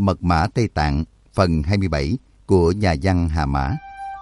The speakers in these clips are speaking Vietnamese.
Mật mã Tây Tạng phần 27 của nhà văn Hà Mã.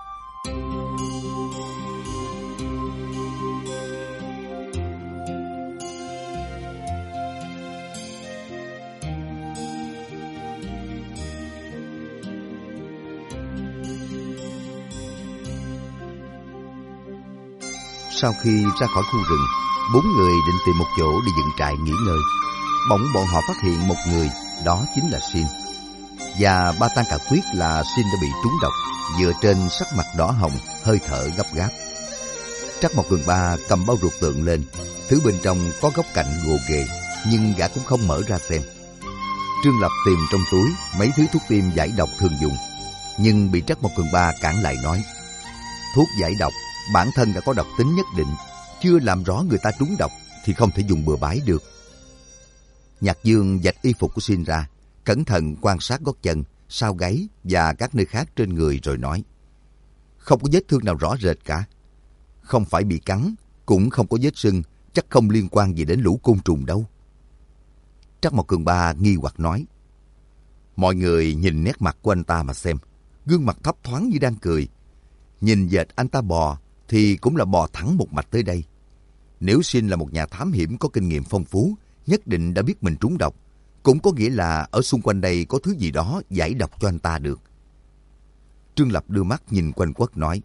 Sau khi ra khỏi khu rừng, 4 người định tìm một chỗ để dựng trại nghỉ ngơi. Bỗng bọn họ phát hiện một người, đó chính là Sin. Và Ba Tan Cả quyết là Sin đã bị trúng độc, vừa trên sắc mặt đỏ hồng, hơi thở gấp gáp. Trắc Mộc Cường Ba cầm bao ruột tượng lên, thứ bên trong có góc cạnh gồ ghề, nhưng gã cũng không mở ra xem. Trương Lập tìm trong túi mấy thứ thuốc tiêm giải độc thường dùng, nhưng bị Trắc Mộc Cường Ba cản lại nói: thuốc giải độc bản thân đã có độc tính nhất định, chưa làm rõ người ta trúng độc thì không thể dùng bừa bãi được. Nhạc Dương vạch y phục của Sin ra, cẩn thận quan sát gót chân, sau gáy và các nơi khác trên người rồi nói: không có vết thương nào rõ rệt cả. Không phải bị cắn, cũng không có vết sưng, chắc không liên quan gì đến lũ côn trùng đâu. Trắc Mộc Cường Ba nghi hoặc nói: mọi người nhìn nét mặt của anh ta mà xem, gương mặt thấp thoáng như đang cười. Nhìn dệt anh ta bò thì cũng là bò thẳng một mạch tới đây. Nếu Sin là một nhà thám hiểm có kinh nghiệm phong phú, nhất định đã biết mình trúng độc, cũng có nghĩa là ở xung quanh đây có thứ gì đó giải độc cho anh ta được. Trương Lập đưa mắt nhìn quanh quất nói: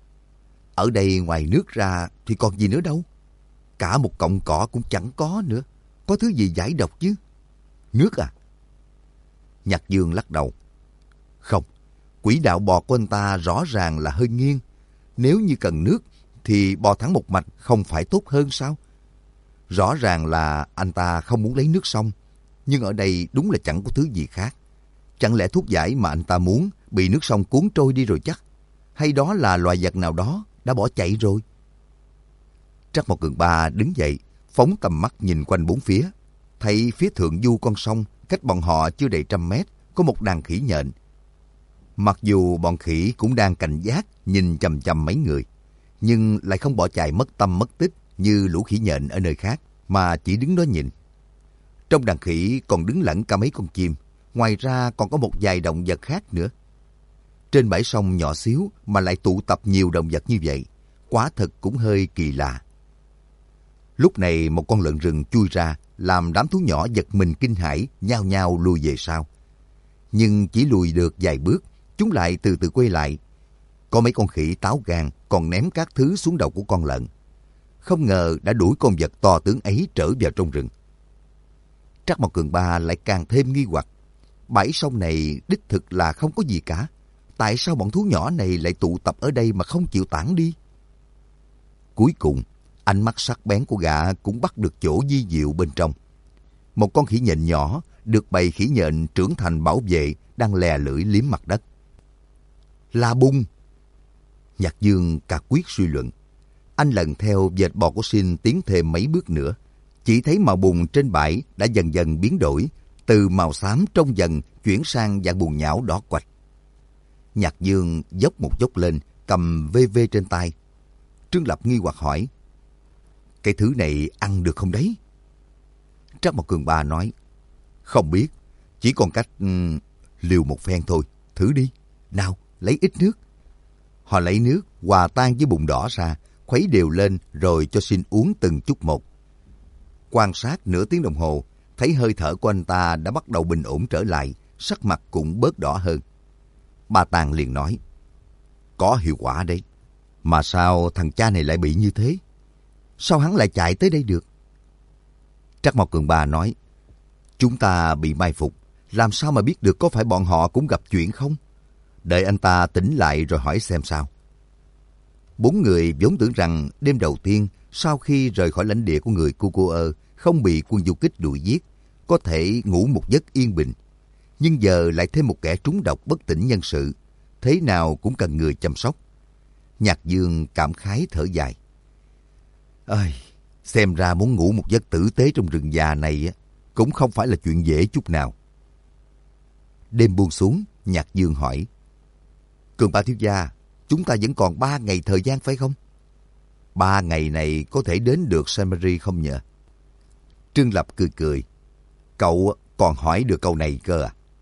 ở đây ngoài nước ra thì còn gì nữa đâu. Cả một cọng cỏ cũng chẳng có nữa, có thứ gì giải độc chứ? Nước à? Nhạc Dương lắc đầu: không, quỹ đạo bò của anh ta rõ ràng là hơi nghiêng. Nếu như cần nước thì bò thẳng một mạch không phải tốt hơn sao? Rõ ràng là anh ta không muốn lấy nước sông, nhưng ở đây đúng là chẳng có thứ gì khác. Chẳng lẽ thuốc giải mà anh ta muốn bị nước sông cuốn trôi đi rồi chắc? Hay đó là loài vật nào đó đã bỏ chạy rồi? Trắc Mộc Cường Ba đứng dậy, phóng tầm mắt nhìn quanh bốn phía. Thấy phía thượng du con sông, cách bọn họ chưa đầy 100 mét, có một đàn khỉ nhện. Mặc dù bọn khỉ cũng đang cảnh giác nhìn chằm chằm mấy người, nhưng lại không bỏ chạy mất tâm mất tích như lũ khỉ nhện ở nơi khác, mà chỉ đứng đó nhìn. Trong đàn khỉ còn đứng lẫn cả mấy con chim, ngoài ra còn có một vài động vật khác nữa. Trên bãi sông nhỏ xíu mà lại tụ tập nhiều động vật như vậy, quả thực cũng hơi kỳ lạ. Lúc này một con lợn rừng chui ra, làm đám thú nhỏ giật mình kinh hãi, nhao nhao lùi về sau. Nhưng chỉ lùi được vài bước, chúng lại từ từ quay lại. Có mấy con khỉ táo gan còn ném các thứ xuống đầu của con lợn. Không ngờ đã đuổi con vật to tướng ấy trở vào trong rừng. Trắc Mộc Cường Ba lại càng thêm nghi hoặc. Bãi sông này đích thực là không có gì cả. Tại sao bọn thú nhỏ này lại tụ tập ở đây mà không chịu tản đi? Cuối cùng, ánh mắt sắc bén của gã cũng bắt được chỗ vi diệu bên trong. Một con khỉ nhện nhỏ được bầy khỉ nhện trưởng thành bảo vệ đang lè lưỡi liếm mặt đất. La Bung! Nhạc Dương cả quyết suy luận. Anh lần theo vệt bò của Sin tiến thêm mấy bước nữa. Chỉ thấy màu bùn trên bãi đã dần dần biến đổi, từ màu xám trong dần chuyển sang dạng bùn nhão đỏ quạch. Nhạc Dương dốc một dốc lên, cầm VV trên tay. Trương Lập nghi hoặc hỏi: cái thứ này ăn được không đấy? Trắc Mộc Cường Ba nói: không biết, chỉ còn cách liều một phen thôi, thử đi. Nào, lấy ít nước. Họ lấy nước hòa tan với bùn đỏ ra, khuấy đều lên rồi cho Sin uống từng chút một. Quan sát nửa tiếng đồng hồ, thấy hơi thở của anh ta đã bắt đầu bình ổn trở lại, sắc mặt cũng bớt đỏ hơn. Ba Tàng liền nói: có hiệu quả đấy. Mà sao thằng cha này lại bị như thế? Sao hắn lại chạy tới đây được? Trắc Mộc Cường Ba nói: chúng ta bị mai phục, làm sao mà biết được có phải bọn họ cũng gặp chuyện không? Đợi anh ta tỉnh lại rồi hỏi xem sao. 4 người vốn tưởng rằng đêm đầu tiên sau khi rời khỏi lãnh địa của người Kukuơ không bị quân du kích đuổi giết, có thể ngủ một giấc yên bình. Nhưng giờ lại thêm một kẻ trúng độc bất tỉnh nhân sự, thế nào cũng cần người chăm sóc. Nhạc Dương cảm khái thở dài: ơi, xem ra muốn ngủ một giấc tử tế trong rừng già này cũng không phải là chuyện dễ chút nào. Đêm buông xuống, Nhạc Dương hỏi: Cường Ba thiếu gia, chúng ta vẫn còn 3 ngày thời gian phải không? 3 ngày này có thể đến được Saint-Marie không nhờ? Trương Lập cười cười: cậu còn hỏi được câu này cơ à?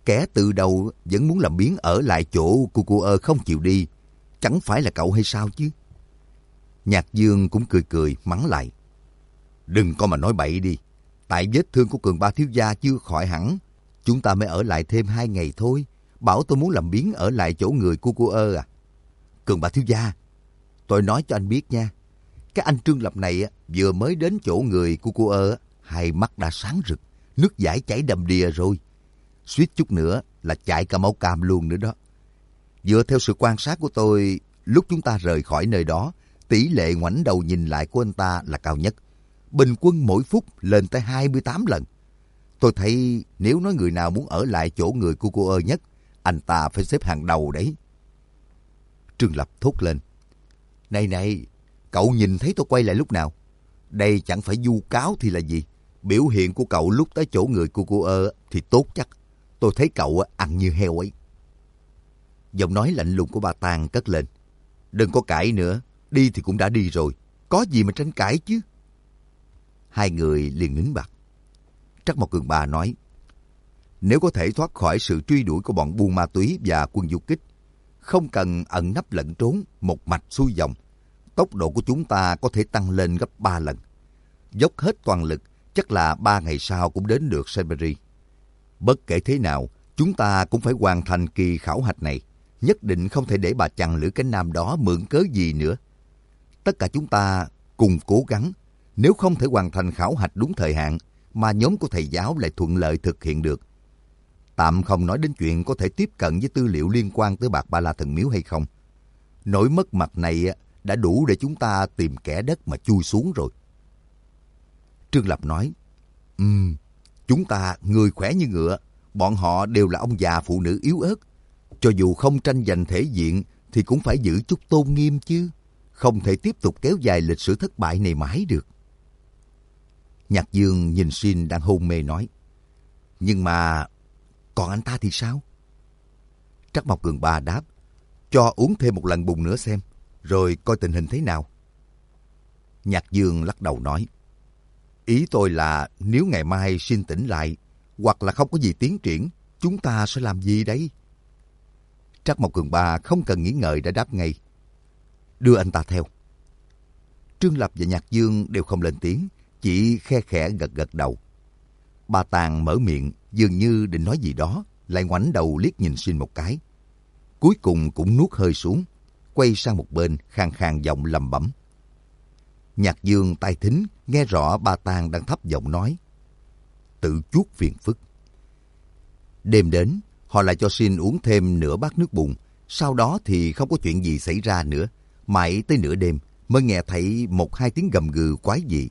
Kẻ từ đầu vẫn muốn làm biếng ở lại chỗ Cucuơ không chịu đi. Chẳng phải là cậu hay sao chứ? Nhạc Dương cũng cười cười mắng lại. Đừng có mà nói bậy đi. Tại vết thương của Cường Ba thiếu gia chưa khỏi hẳn, chúng ta mới ở lại thêm 2 ngày thôi. Bảo tôi muốn làm biếng ở lại chỗ người Cucuơ à? Cường Ba thiếu gia, tôi nói cho anh biết nha. Cái anh Trương Lập này vừa mới đến chỗ người Cucuơ, hai mắt đã sáng rực, nước dãi chảy đầm đìa rồi. Suýt chút nữa là chảy cả máu cam luôn nữa đó. Dựa theo sự quan sát của tôi, lúc chúng ta rời khỏi nơi đó, tỷ lệ ngoảnh đầu nhìn lại của anh ta là cao nhất. Bình quân mỗi phút lên tới 28 lần. Tôi thấy nếu nói người nào muốn ở lại chỗ người Cucuơ nhất, anh ta phải xếp hàng đầu đấy. Trương Lập thốt lên. Này, cậu nhìn thấy tôi quay lại lúc nào? Đây chẳng phải vu cáo thì là gì? Biểu hiện của cậu lúc tới chỗ người Cucuơ thì tốt chắc. Tôi thấy cậu ăn như heo ấy. Giọng nói lạnh lùng của bà Tang cất lên. Đừng có cãi nữa, đi thì cũng đã đi rồi. Có gì mà tranh cãi chứ? Hai người liền nín bặt. Trắc Mộc Cường Ba nói. Nếu có thể thoát khỏi sự truy đuổi của bọn buôn ma túy và quân du kích, không cần ẩn nấp lẫn trốn, một mạch xuôi dòng, tốc độ của chúng ta có thể tăng lên gấp 3 lần. Dốc hết toàn lực, chắc là 3 ngày sau cũng đến được Siberia. Bất kể thế nào, chúng ta cũng phải hoàn thành kỳ khảo hạch này. Nhất định không thể để bà chằn Lữ Cánh Nam đó mượn cớ gì nữa. Tất cả chúng ta cùng cố gắng. Nếu không thể hoàn thành khảo hạch đúng thời hạn, mà nhóm của thầy giáo lại thuận lợi thực hiện được. Tạm không nói đến chuyện có thể tiếp cận với tư liệu liên quan tới bạc Ba La Thần Miếu hay không. Nỗi mất mặt này đã đủ để chúng ta tìm kẻ đất mà chui xuống rồi. Trương Lập nói, chúng ta người khỏe như ngựa, bọn họ đều là ông già phụ nữ yếu ớt. Cho dù không tranh giành thể diện thì cũng phải giữ chút tôn nghiêm chứ. Không thể tiếp tục kéo dài lịch sử thất bại này mãi được. Nhạc Dương nhìn Xin đang hôn mê nói, nhưng mà còn anh ta thì sao? Trắc Mộc Cường Ba đáp, cho uống thêm một lần bùng nữa xem, rồi coi tình hình thế nào. Nhạc Dương lắc đầu nói, ý tôi là nếu ngày mai Xin tỉnh lại, hoặc là không có gì tiến triển, chúng ta sẽ làm gì đấy? Trắc Mộc Cường Ba không cần nghĩ ngợi đã đáp ngay, đưa anh ta theo. Trương Lập và Nhạc Dương đều không lên tiếng, chỉ khe khẽ gật gật đầu. Bà Tàng mở miệng, dường như định nói gì đó, lại ngoảnh đầu liếc nhìn Xin một cái. Cuối cùng cũng nuốt hơi xuống, quay sang một bên, khàn khàn giọng lẩm bẩm. Nhạc Dương tai thính, nghe rõ bà Tàng đang thấp giọng nói, tự chuốc phiền phức. Đêm đến, họ lại cho Xin uống thêm nửa bát nước bùn, sau đó thì không có chuyện gì xảy ra nữa. Mãi tới nửa đêm mới nghe thấy 1-2 tiếng gầm gừ quái dị.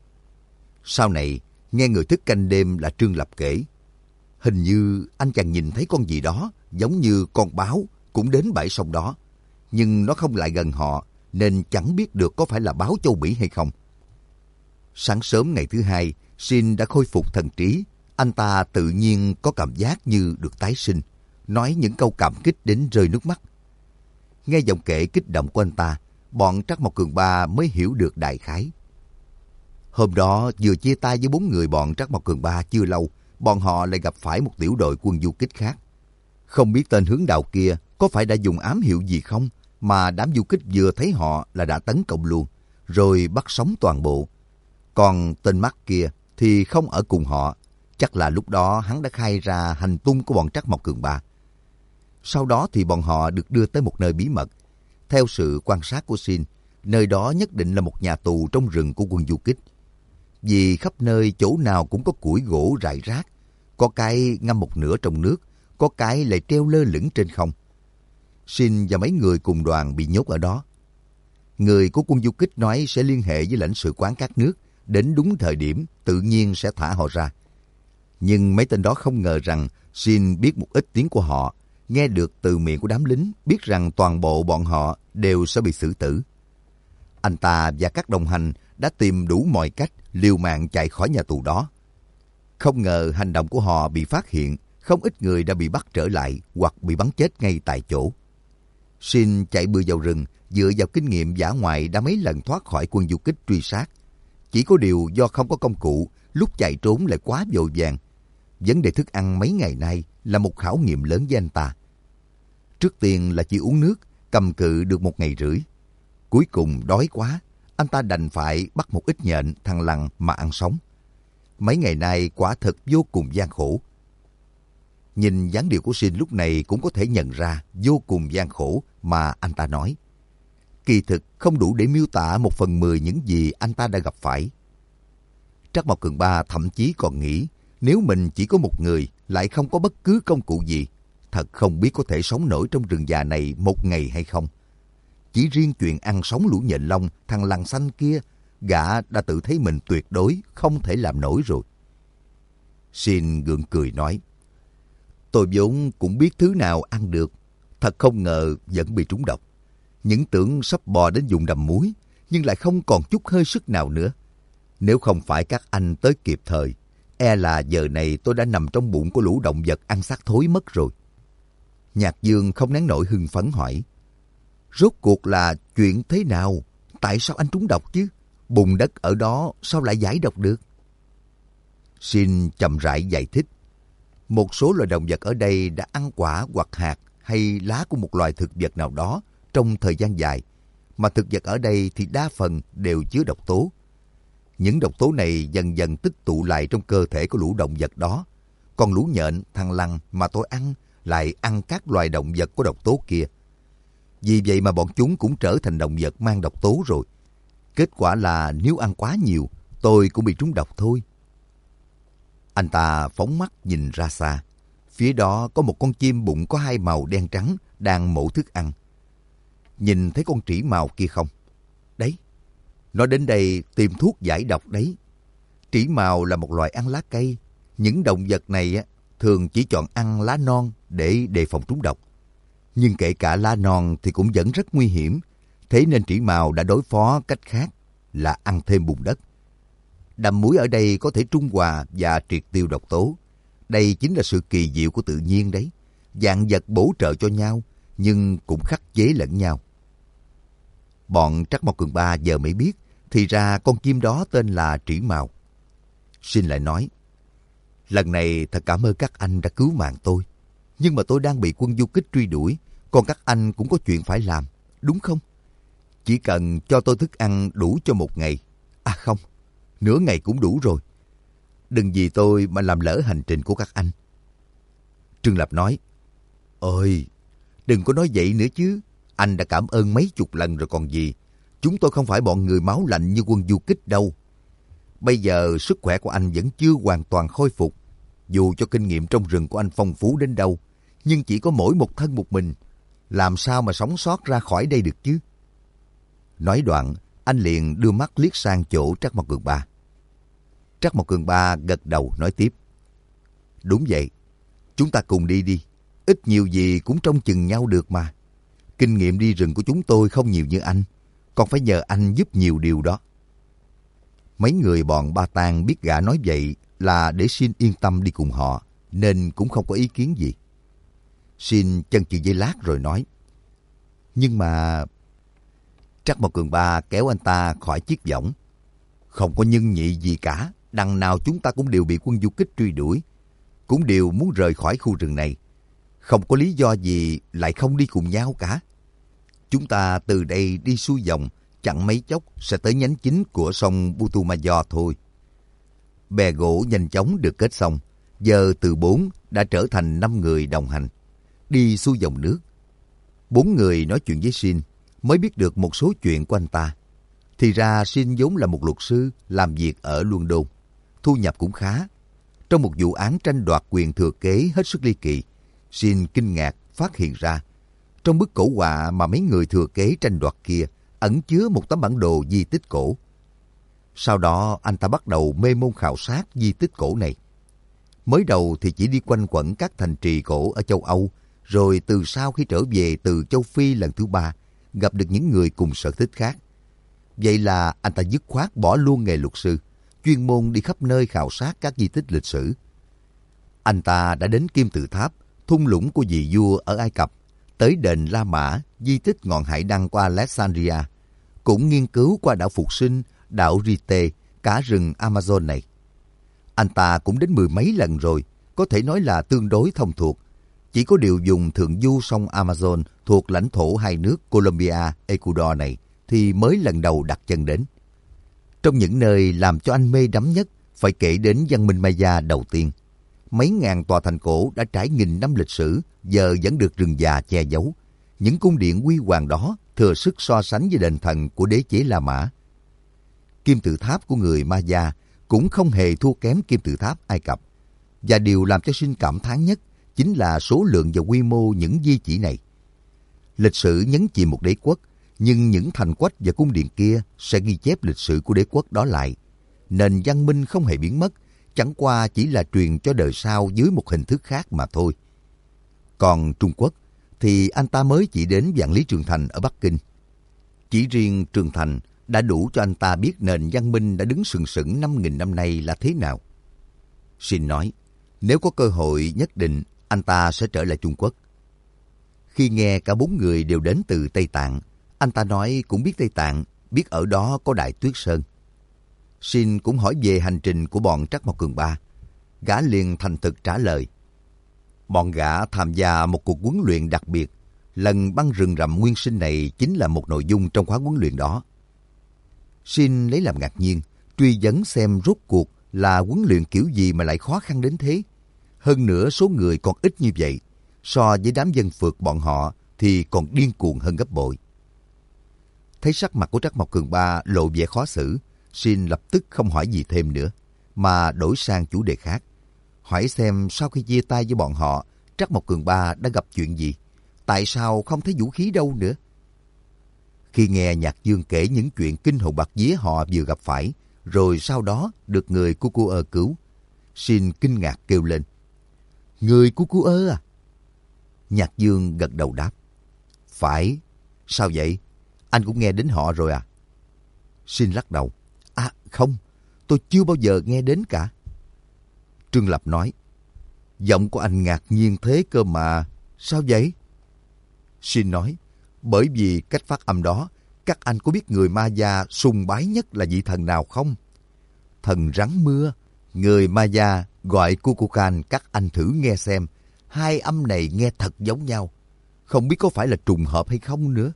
Sau này, nghe người thức canh đêm là Trương Lập kể, hình như anh chàng nhìn thấy con gì đó giống như con báo cũng đến bãi sông đó, nhưng nó không lại gần họ nên chẳng biết được có phải là báo châu Bỉ hay không. Sáng sớm ngày thứ hai, Xin đã khôi phục thần trí. Anh ta tự nhiên có cảm giác như được tái sinh, nói những câu cảm kích đến rơi nước mắt. Nghe giọng kể kích động của anh ta, bọn Trắc Mộc Cường Ba mới hiểu được đại khái. Hôm đó vừa chia tay với 4 người bọn Trắc Mộc Cường Ba chưa lâu, bọn họ lại gặp phải một tiểu đội quân du kích khác. Không biết tên hướng đạo kia có phải đã dùng ám hiệu gì không, mà đám du kích vừa thấy họ là đã tấn công luôn, rồi bắt sống toàn bộ. Còn tên Mắt kia thì không ở cùng họ, chắc là lúc đó hắn đã khai ra hành tung của bọn Trắc Mộc Cường Ba. Sau đó thì bọn họ được đưa tới một nơi bí mật. Theo sự quan sát của Xin, nơi đó nhất định là một nhà tù trong rừng của quân du kích. Vì khắp nơi chỗ nào cũng có củi gỗ rải rác, có cái ngâm một nửa trong nước, có cái lại treo lơ lửng trên không. Xin và mấy người cùng đoàn bị nhốt ở đó. Người của quân du kích nói sẽ liên hệ với lãnh sự quán các nước, đến đúng thời điểm tự nhiên sẽ thả họ ra. Nhưng mấy tên đó không ngờ rằng Xin biết một ít tiếng của họ, nghe được từ miệng của đám lính, biết rằng toàn bộ bọn họ đều sẽ bị xử tử. Anh ta và các đồng hành đã tìm đủ mọi cách liều mạng chạy khỏi nhà tù đó. Không ngờ hành động của họ bị phát hiện, không ít người đã bị bắt trở lại hoặc bị bắn chết ngay tại chỗ. Xin chạy bừa vào rừng, dựa vào kinh nghiệm dã ngoại đã mấy lần thoát khỏi quân du kích truy sát. Chỉ có điều do không có công cụ, lúc chạy trốn lại quá vội vàng. vấn đề thức ăn mấy ngày nay là một khảo nghiệm lớn với anh ta. Trước tiên là chỉ uống nước, cầm cự được 1 ngày rưỡi. Cuối cùng đói quá, anh ta đành phải bắt một ít nhện, thằn lằn mà ăn sống. Mấy ngày nay quả thật vô cùng gian khổ. Nhìn dáng điệu của Shin lúc này cũng có thể nhận ra vô cùng gian khổ mà anh ta nói. Kỳ thực không đủ để miêu tả 1/10 những gì anh ta đã gặp phải. Trắc Mộc Cường Ba thậm chí còn nghĩ nếu mình chỉ có một người lại không có bất cứ công cụ gì, thật không biết có thể sống nổi trong rừng già này 1 ngày hay không. Chỉ riêng chuyện ăn sống lũ nhện lông, thằng lằn xanh kia, gã đã tự thấy mình tuyệt đối không thể làm nổi rồi. Shin gượng cười nói, tôi vốn cũng biết thứ nào ăn được, thật không ngờ vẫn bị trúng độc. Những tưởng sắp bò đến vùng đầm muối, nhưng lại không còn chút hơi sức nào nữa. Nếu không phải các anh tới kịp thời, e là giờ này tôi đã nằm trong bụng của lũ động vật ăn xác thối mất rồi. Nhạc Dương không nén nổi hưng phấn hỏi, rốt cuộc là chuyện thế nào? Tại sao anh trúng độc chứ? Bùn đất ở đó sao lại giải độc được? Shin chậm rãi giải thích, một số loài động vật ở đây đã ăn quả hoặc hạt hay lá của một loài thực vật nào đó trong thời gian dài, mà thực vật ở đây thì đa phần đều chứa độc tố. Những độc tố này dần dần tích tụ lại trong cơ thể của lũ động vật đó. Còn lũ nhện, thằn lằn mà tôi ăn lại ăn các loài động vật có độc tố kia. Vì vậy mà bọn chúng cũng trở thành động vật mang độc tố rồi. Kết quả là nếu ăn quá nhiều, tôi cũng bị trúng độc thôi. Anh ta phóng mắt nhìn ra xa. Phía đó có một con chim bụng có 2 màu đen trắng đang mổ thức ăn. Nhìn thấy con trĩ màu kia không? Đấy, nó đến đây tìm thuốc giải độc đấy. Trĩ màu là một loài ăn lá cây. Những động vật này thường chỉ chọn ăn lá non để đề phòng trúng độc. Nhưng kể cả lá non thì cũng vẫn rất nguy hiểm. Thế nên trĩ màu đã đối phó cách khác là ăn thêm bùn đất. Đầm muối ở đây có thể trung hòa và triệt tiêu độc tố. Đây chính là sự kỳ diệu của tự nhiên đấy. Vạn vật bổ trợ cho nhau, nhưng cũng khắc chế lẫn nhau. Bọn Trắc Mộc Cường Ba giờ mới biết, thì ra con chim đó tên là trĩ màu. Shin lại nói, lần này thật cảm ơn các anh đã cứu mạng tôi. Nhưng mà tôi đang bị quân du kích truy đuổi, còn các anh cũng có chuyện phải làm, đúng không? Chỉ cần cho tôi thức ăn đủ cho 1 ngày. À không, nửa ngày cũng đủ rồi. Đừng vì tôi mà làm lỡ hành trình của các anh. Trương Lập nói, ôi, đừng có nói vậy nữa chứ. Anh đã cảm ơn mấy chục lần rồi còn gì. Chúng tôi không phải bọn người máu lạnh như quân du kích đâu. Bây giờ sức khỏe của anh vẫn chưa hoàn toàn khôi phục. Dù cho kinh nghiệm trong rừng của anh phong phú đến đâu, nhưng chỉ có mỗi một thân một mình. Làm sao mà sống sót ra khỏi đây được chứ? Nói đoạn, anh liền đưa mắt liếc sang chỗ Trắc Mộc Cường Ba. Trắc Mộc Cường Ba gật đầu nói tiếp. Đúng vậy, chúng ta cùng đi đi. Ít nhiều gì cũng trông chừng nhau được mà. Kinh nghiệm đi rừng của chúng tôi không nhiều như anh, còn phải nhờ anh giúp nhiều điều đó. Mấy người bọn Ba Tang biết gã nói vậy là để Shin yên tâm đi cùng họ, nên cũng không có ý kiến gì. Shin chần chừ giây lát rồi nói, nhưng mà... Trắc Mộc Cường Ba kéo anh ta khỏi chiếc võng. Không có nhân nhị gì cả, đằng nào chúng ta cũng đều bị quân du kích truy đuổi, cũng đều muốn rời khỏi khu rừng này. Không có lý do gì lại không đi cùng nhau cả. Chúng ta từ đây đi xuôi dòng, chẳng mấy chốc sẽ tới nhánh chính của sông Putumayo thôi. Bè gỗ nhanh chóng được kết xong, giờ từ 4 đã trở thành 5 người đồng hành, đi xuôi dòng nước. 4 người nói chuyện với Shin, mới biết được một số chuyện của anh ta. Thì ra Shin vốn là một luật sư làm việc ở London, thu nhập cũng khá. Trong một vụ án tranh đoạt quyền thừa kế hết sức ly kỳ, Shin kinh ngạc phát hiện ra trong bức cổ họa mà mấy người thừa kế tranh đoạt kia ẩn chứa một tấm bản đồ di tích cổ. Sau đó anh ta bắt đầu mê môn khảo sát di tích cổ này. Mới đầu thì chỉ đi quanh quẩn các thành trì cổ ở châu Âu, rồi từ sau khi trở về từ châu Phi lần thứ 3, gặp được những người cùng sở thích khác. Vậy là anh ta dứt khoát bỏ luôn nghề luật sư, chuyên môn đi khắp nơi khảo sát các di tích lịch sử. Anh ta đã đến Kim Tự Tháp, thung lũng của vị vua ở Ai Cập, tới đền La Mã, di tích ngọn hải đăng qua Alexandria, cũng nghiên cứu qua đảo Phục Sinh, đảo Rite, cả rừng Amazon này. Anh ta cũng đến 10 mấy lần rồi, có thể nói là tương đối thông thuộc. Chỉ có điều vùng thượng du sông Amazon thuộc lãnh thổ hai nước Colombia, Ecuador này thì mới lần đầu đặt chân đến. Trong những nơi làm cho anh mê đắm nhất, phải kể đến văn minh Maya đầu tiên. Mấy ngàn tòa thành cổ đã trải nghìn năm lịch sử, giờ vẫn được rừng già che giấu. Những cung điện huy hoàng đó thừa sức so sánh với đền thần của đế chế La Mã. Kim tự tháp của người Maya cũng không hề thua kém kim tự tháp Ai Cập. Và điều làm cho Sinh cảm thán nhất chính là số lượng và quy mô những di chỉ này. Lịch sử nhấn chìm một đế quốc, nhưng những thành quách và cung điện kia sẽ ghi chép lịch sử của đế quốc đó lại. Nền văn minh không hề biến mất, chẳng qua chỉ là truyền cho đời sau dưới một hình thức khác mà thôi. Còn Trung Quốc thì anh ta mới chỉ đến Vạn Lý Trường Thành ở Bắc Kinh. Chỉ riêng Trường Thành đã đủ cho anh ta biết nền văn minh đã đứng sừng sững 5.000 năm nay là thế nào. Sinh nói, nếu có cơ hội nhất định anh ta sẽ trở lại Trung Quốc. Khi nghe cả 4 người đều đến từ Tây Tạng, anh ta nói cũng biết Tây Tạng, biết ở đó có Đại Tuyết Sơn. Sinh cũng hỏi về hành trình của bọn Trắc Mộc Cường Ba. Gã liền thành thực trả lời. Bọn gã tham gia một cuộc huấn luyện đặc biệt. Lần băng rừng rậm nguyên sinh này chính là một nội dung trong khóa huấn luyện đó. Sinh lấy làm ngạc nhiên, truy vấn xem rốt cuộc là huấn luyện kiểu gì mà lại khó khăn đến thế. Hơn nữa số người còn ít như vậy, so với đám dân phượt bọn họ thì còn điên cuồng hơn gấp bội. Thấy sắc mặt của Trắc Mộc Cường Ba lộ vẻ khó xử, Sinh lập tức không hỏi gì thêm nữa, mà đổi sang chủ đề khác. Hỏi xem sau khi chia tay với bọn họ, Trắc Mộc Cường Ba đã gặp chuyện gì? Tại sao không thấy vũ khí đâu nữa? Khi nghe Nhạc Dương kể những chuyện kinh hồn bạt vía họ vừa gặp phải, rồi sau đó được người Cucuơ cứu, Sinh kinh ngạc kêu lên. Người Cucuơ à? Nhạc Dương gật đầu đáp. Phải. Sao vậy? Anh cũng nghe đến họ rồi à? Sinh lắc đầu. À không, tôi chưa bao giờ nghe đến cả. Trương Lập nói. Giọng của anh ngạc nhiên thế cơ mà. Sao vậy? Sinh nói. Bởi vì cách phát âm đó, các anh có biết người Maya sùng bái nhất là vị thần nào không? Thần rắn mưa. Người Maya gọi Kukulkan, các anh thử nghe xem. Hai âm này nghe thật giống nhau. Không biết có phải là trùng hợp hay không nữa.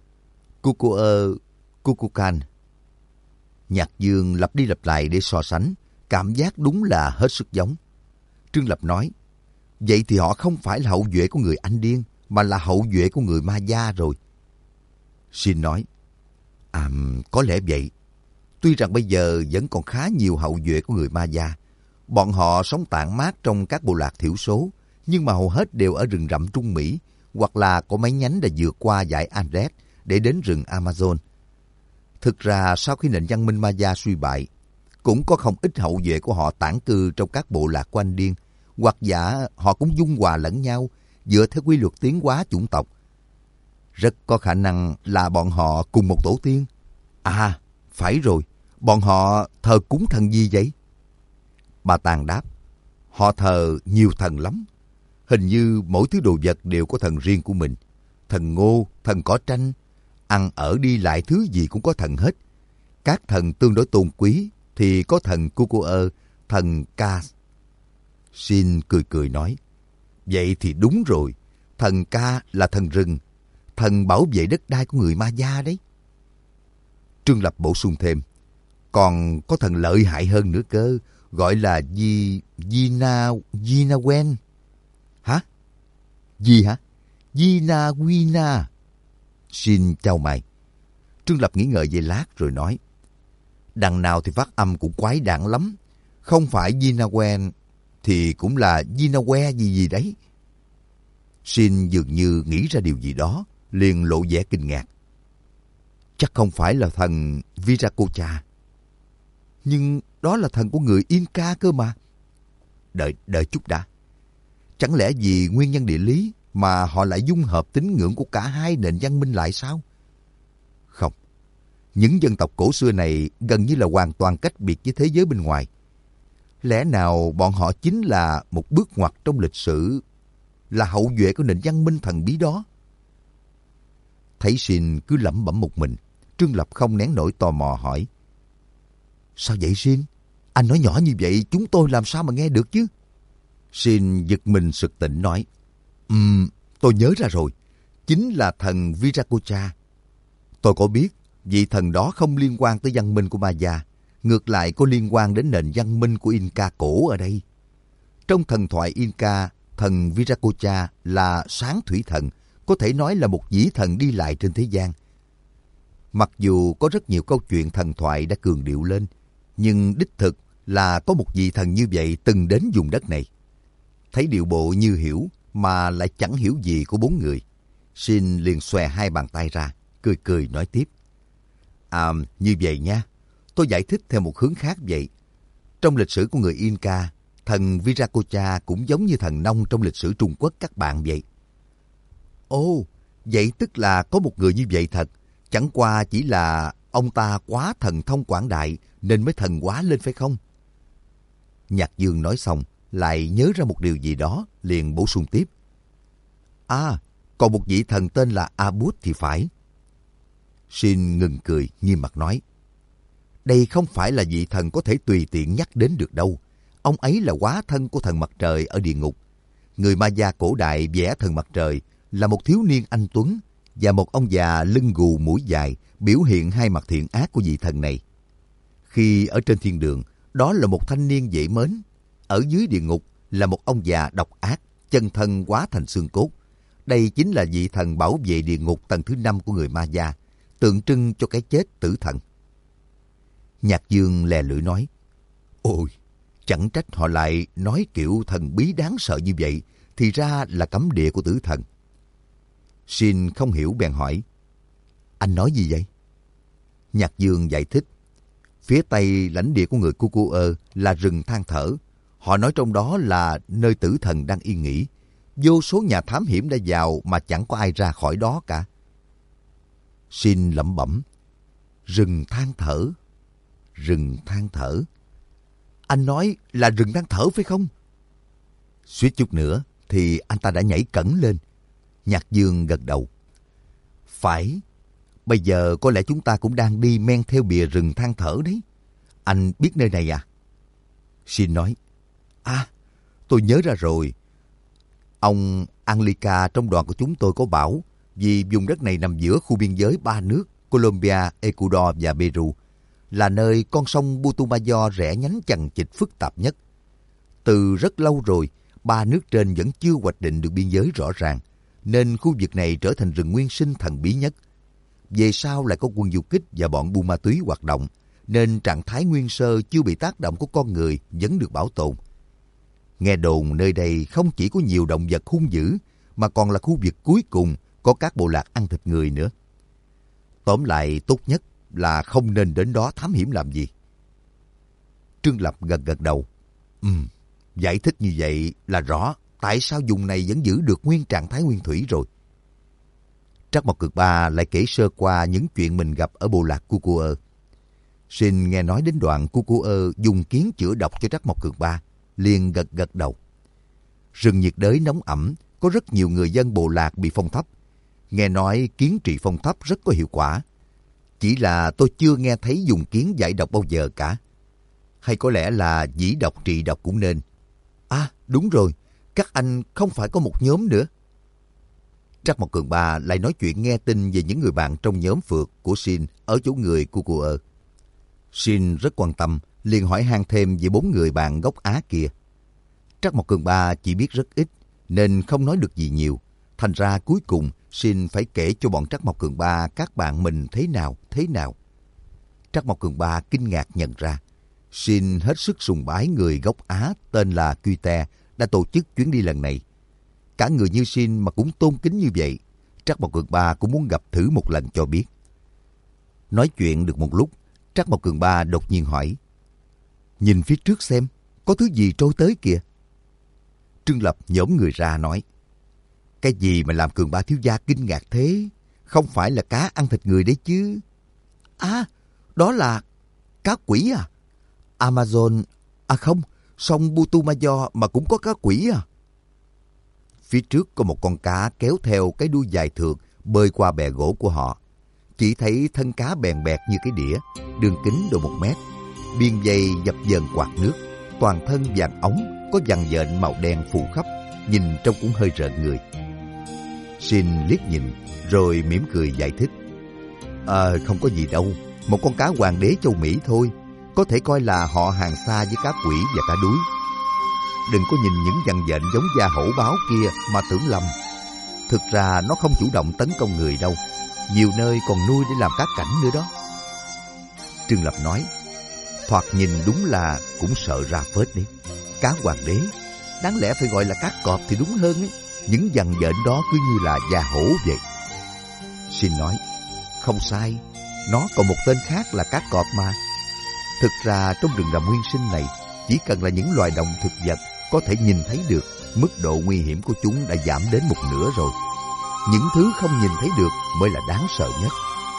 Kukulkan. Nhạc Dương lặp đi lặp lại để so sánh. Cảm giác đúng là hết sức giống. Trương Lập nói. Vậy thì họ không phải là hậu duệ của người Anh Điên, mà là hậu duệ của người Maya rồi. Sinh nói. Có lẽ vậy. Tuy rằng bây giờ vẫn còn khá nhiều hậu duệ của người Maya. Bọn họ sống tản mát trong các bộ lạc thiểu số, nhưng mà hầu hết đều ở rừng rậm Trung Mỹ, hoặc là có mấy nhánh đã vượt qua dải Andes để đến rừng Amazon. Thực ra sau khi nền văn minh Maya suy bại, cũng có không ít hậu duệ của họ tản cư trong các bộ lạc của Anh Điên, hoặc giả họ cũng dung hòa lẫn nhau dựa theo quy luật tiến hóa chủng tộc. Rất có khả năng là bọn họ cùng một tổ tiên. À, phải rồi, bọn họ thờ cúng thần gì vậy? Bà Tàng đáp, họ thờ nhiều thần lắm. Hình như mỗi thứ đồ vật đều có thần riêng của mình. Thần ngô, thần cỏ tranh, ăn ở đi lại thứ gì cũng có thần hết. Các thần tương đối tôn quý thì có thần Cucuơ, thần Ka. Sinh cười cười nói, vậy thì đúng rồi, thần Ka là thần rừng, thần bảo vệ đất đai của người Maya đấy. Trương Lập bổ sung thêm, còn có thần lợi hại hơn nữa cơ, gọi là Yinawen. Hả? Gì hả? Yinawina. Sinh chau mày. Trương Lập nghĩ ngợi giây lát rồi nói, đằng nào thì phát âm cũng quái đản lắm. Không phải Yinawen thì cũng là Yinawe gì gì đấy. Sinh dường như nghĩ ra điều gì đó, liền lộ vẻ kinh ngạc. Chắc không phải là thần Viracocha. Nhưng đó là thần của người Inca cơ mà. Đợi chút đã. Chẳng lẽ vì nguyên nhân địa lý mà họ lại dung hợp tín ngưỡng của cả hai nền văn minh lại sao? Không. Những dân tộc cổ xưa này gần như là hoàn toàn cách biệt với thế giới bên ngoài. Lẽ nào bọn họ chính là một bước ngoặt trong lịch sử, là hậu duệ của nền văn minh thần bí đó? Thấy Sinh cứ lẩm bẩm một mình, Trương Lập không nén nổi tò mò hỏi. Sao vậy Sinh? Anh nói nhỏ như vậy chúng tôi làm sao mà nghe được chứ? Shin giật mình sực tỉnh nói, tôi nhớ ra rồi, chính là thần Viracocha. Tôi có biết, vị thần đó không liên quan tới văn minh của Maya, ngược lại có liên quan đến nền văn minh của Inca cổ ở đây. Trong thần thoại Inca, thần Viracocha là sáng thủy thần, có thể nói là một vĩ thần đi lại trên thế gian. Mặc dù có rất nhiều câu chuyện thần thoại đã cường điệu lên, nhưng đích thực là có một vị thần như vậy từng đến vùng đất này. Thấy điệu bộ như hiểu mà lại chẳng hiểu gì của bốn người, Shin liền xòe hai bàn tay ra, cười cười nói tiếp. Như vậy nha, tôi giải thích theo một hướng khác vậy. Trong lịch sử của người Inca, thần Viracocha cũng giống như thần nông trong lịch sử Trung Quốc các bạn vậy. Ồ, vậy tức là có một người như vậy thật, chẳng qua chỉ là ông ta quá thần thông quảng đại nên mới thần hóa lên phải không? Nhạc Dương nói xong, lại nhớ ra một điều gì đó, liền bổ sung tiếp. Còn một vị thần tên là Abud thì phải. Shin ngừng cười, nghiêm mặt nói. Đây không phải là vị thần có thể tùy tiện nhắc đến được đâu. Ông ấy là hóa thân của thần mặt trời ở địa ngục. Người Maya cổ đại vẽ thần mặt trời là một thiếu niên anh tuấn và một ông già lưng gù mũi dài, biểu hiện hai mặt thiện ác của vị thần này. Khi ở trên thiên đường, đó là một thanh niên dễ mến. Ở dưới địa ngục là một ông già độc ác, chân thân hóa thành xương cốt. Đây chính là vị thần bảo vệ địa ngục tầng thứ 5 của người Maya, tượng trưng cho cái chết tử thần. Nhạc Dương lè lưỡi nói, ôi, chẳng trách họ lại nói kiểu thần bí đáng sợ như vậy, thì ra là cấm địa của tử thần. Shin không hiểu bèn hỏi, anh nói gì vậy? Nhạc Dương giải thích, phía tây lãnh địa của người Cucuơ là rừng than thở. Họ nói trong đó là nơi tử thần đang yên nghỉ. Vô số nhà thám hiểm đã vào mà chẳng có ai ra khỏi đó cả. Shin lẩm bẩm, rừng than thở, rừng than thở. Anh nói là rừng than thở phải không? Suýt chút nữa thì anh ta đã nhảy cẫng lên. Nhạc Dương gật đầu. Phải, bây giờ có lẽ chúng ta cũng đang đi men theo bìa rừng than thở đấy. Anh biết nơi này à? Shin nói, tôi nhớ ra rồi. Ông Anglica trong đoàn của chúng tôi có bảo, vì vùng đất này nằm giữa khu biên giới ba nước Colombia, Ecuador và Peru, là nơi con sông Putumayo rẽ nhánh chằng chịt phức tạp nhất. Từ rất lâu rồi, ba nước trên vẫn chưa hoạch định được biên giới rõ ràng, nên khu vực này trở thành rừng nguyên sinh thần bí nhất. Về sau lại có quân du kích và bọn buôn ma túy hoạt động, nên trạng thái nguyên sơ chưa bị tác động của con người vẫn được bảo tồn. Nghe đồn nơi đây không chỉ có nhiều động vật hung dữ, mà còn là khu vực cuối cùng có các bộ lạc ăn thịt người nữa. Tóm lại, tốt nhất là không nên đến đó thám hiểm làm gì. Trương Lập gật gật đầu. Giải thích như vậy là rõ tại sao vùng này vẫn giữ được nguyên trạng thái nguyên thủy rồi. Trắc Mộc Cường Ba lại kể sơ qua những chuyện mình gặp ở bộ lạc Cucuơ. Shin nghe nói đến đoạn Cucuơ dùng kiến chữa độc cho Trắc Mộc Cường Ba, liền gật gật đầu. Rừng nhiệt đới nóng ẩm, có rất nhiều người dân bộ lạc bị phong thấp. Nghe nói kiến trị phong thấp rất có hiệu quả. Chỉ là tôi chưa nghe thấy dùng kiến giải độc bao giờ cả. Hay có lẽ là dĩ độc trị độc cũng nên. Đúng rồi, các anh không phải có một nhóm nữa. Trắc Mộc Cường Ba lại nói chuyện nghe tin về những người bạn trong nhóm phượt của Shin ở chỗ người Cucuơ. Shin rất quan tâm, liền hỏi han thêm về 4 người bạn gốc Á kia. Trắc Mộc Cường Ba chỉ biết rất ít, nên không nói được gì nhiều. Thành ra cuối cùng, Shin phải kể cho bọn Trắc Mộc Cường Ba các bạn mình thế nào. Trắc Mộc Cường Ba kinh ngạc nhận ra, Shin hết sức sùng bái người gốc Á tên là Kyte đã tổ chức chuyến đi lần này. Cả người như Shin mà cũng tôn kính như vậy, Trắc Mộc Cường Ba cũng muốn gặp thử một lần cho biết. Nói chuyện được một lúc, Trắc Mộc Cường Ba đột nhiên hỏi, nhìn phía trước xem, có thứ gì trôi tới kìa. Trương Lập nhổm người ra nói, cái gì mà làm Cường Ba thiếu gia kinh ngạc thế? Không phải là cá ăn thịt người đấy chứ? Đó là cá quỷ à? Amazon, không, sông Putumayo mà cũng có cá quỷ à? Phía trước có một con cá kéo theo cái đuôi dài thượt bơi qua bè gỗ của họ. Chỉ thấy thân cá bèn bẹt như cái đĩa, đường kính độ 1 mét, biên dây dập dờn quạt nước, toàn thân vàng óng, có dằn vện màu đen phủ khắp, nhìn trông cũng hơi rợn người. Shin liếc nhìn, rồi mỉm cười giải thích. Không có gì đâu, một con cá hoàng đế châu Mỹ thôi, có thể coi là họ hàng xa với cá quỷ và cá đuối. Đừng có nhìn những dằn vện giống da hổ báo kia mà tưởng lầm. Thực ra nó không chủ động tấn công người đâu, nhiều nơi còn nuôi để làm cá cảnh nữa đó. Trương Lập nói, thoạt nhìn đúng là cũng sợ ra phết đấy. Cá hoàng đế, đáng lẽ phải gọi là cá cọp thì đúng hơn ấy. Những dằn vện đó cứ như là da hổ vậy. Shin nói, không sai, nó còn một tên khác là cá cọp mà. Thực ra trong rừng rậm nguyên sinh này, chỉ cần là những loài động thực vật có thể nhìn thấy được, mức độ nguy hiểm của chúng đã giảm đến một nửa rồi. Những thứ không nhìn thấy được mới là đáng sợ nhất.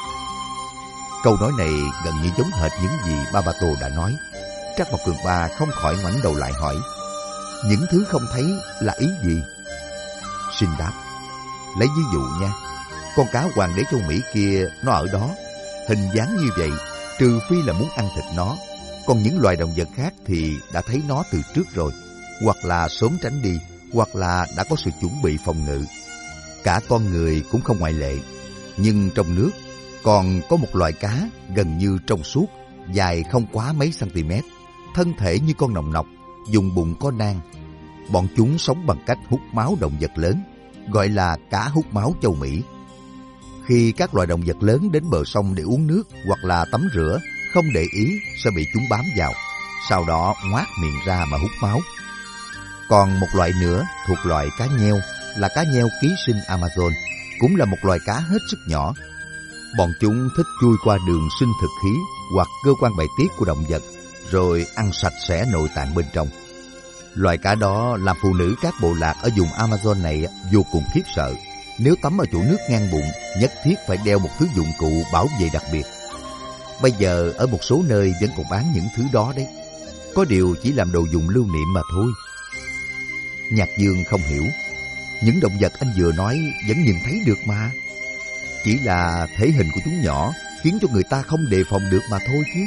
Câu nói này gần như giống hệt những gì Babato đã nói. Trắc Mộc Cường Ba không khỏi ngoảnh đầu lại hỏi, những thứ không thấy là ý gì? Shin đáp, lấy ví dụ nha, con cá hoàng đế châu Mỹ kia nó ở đó, hình dáng như vậy, trừ phi là muốn ăn thịt nó. Còn những loài động vật khác thì đã thấy nó từ trước rồi, hoặc là sớm tránh đi, hoặc là đã có sự chuẩn bị phòng ngự. Cả con người cũng không ngoại lệ. Nhưng trong nước còn có một loại cá gần như trong suốt, dài không quá mấy cm, thân thể như con nòng nọc, dùng bụng có nang. Bọn chúng sống bằng cách hút máu động vật lớn, gọi là cá hút máu châu Mỹ. Khi các loài động vật lớn đến bờ sông để uống nước hoặc là tắm rửa, không để ý sẽ bị chúng bám vào, sau đó ngoác miệng ra mà hút máu. Còn một loại nữa thuộc loại cá nheo là cá nheo ký sinh Amazon, cũng là một loài cá hết sức nhỏ. Bọn chúng thích chui qua đường sinh thực khí hoặc cơ quan bài tiết của động vật, rồi ăn sạch sẽ nội tạng bên trong. Loài cá đó làm phụ nữ các bộ lạc ở vùng Amazon này vô cùng khiếp sợ. Nếu tắm ở chỗ nước ngang bụng, nhất thiết phải đeo một thứ dụng cụ bảo vệ đặc biệt. Bây giờ ở một số nơi vẫn còn bán những thứ đó đấy. Có điều chỉ làm đồ dùng lưu niệm mà thôi. Nhạc Dương không hiểu. Những động vật anh vừa nói vẫn nhìn thấy được mà. Chỉ là thể hình của chúng nhỏ, khiến cho người ta không đề phòng được mà thôi chứ.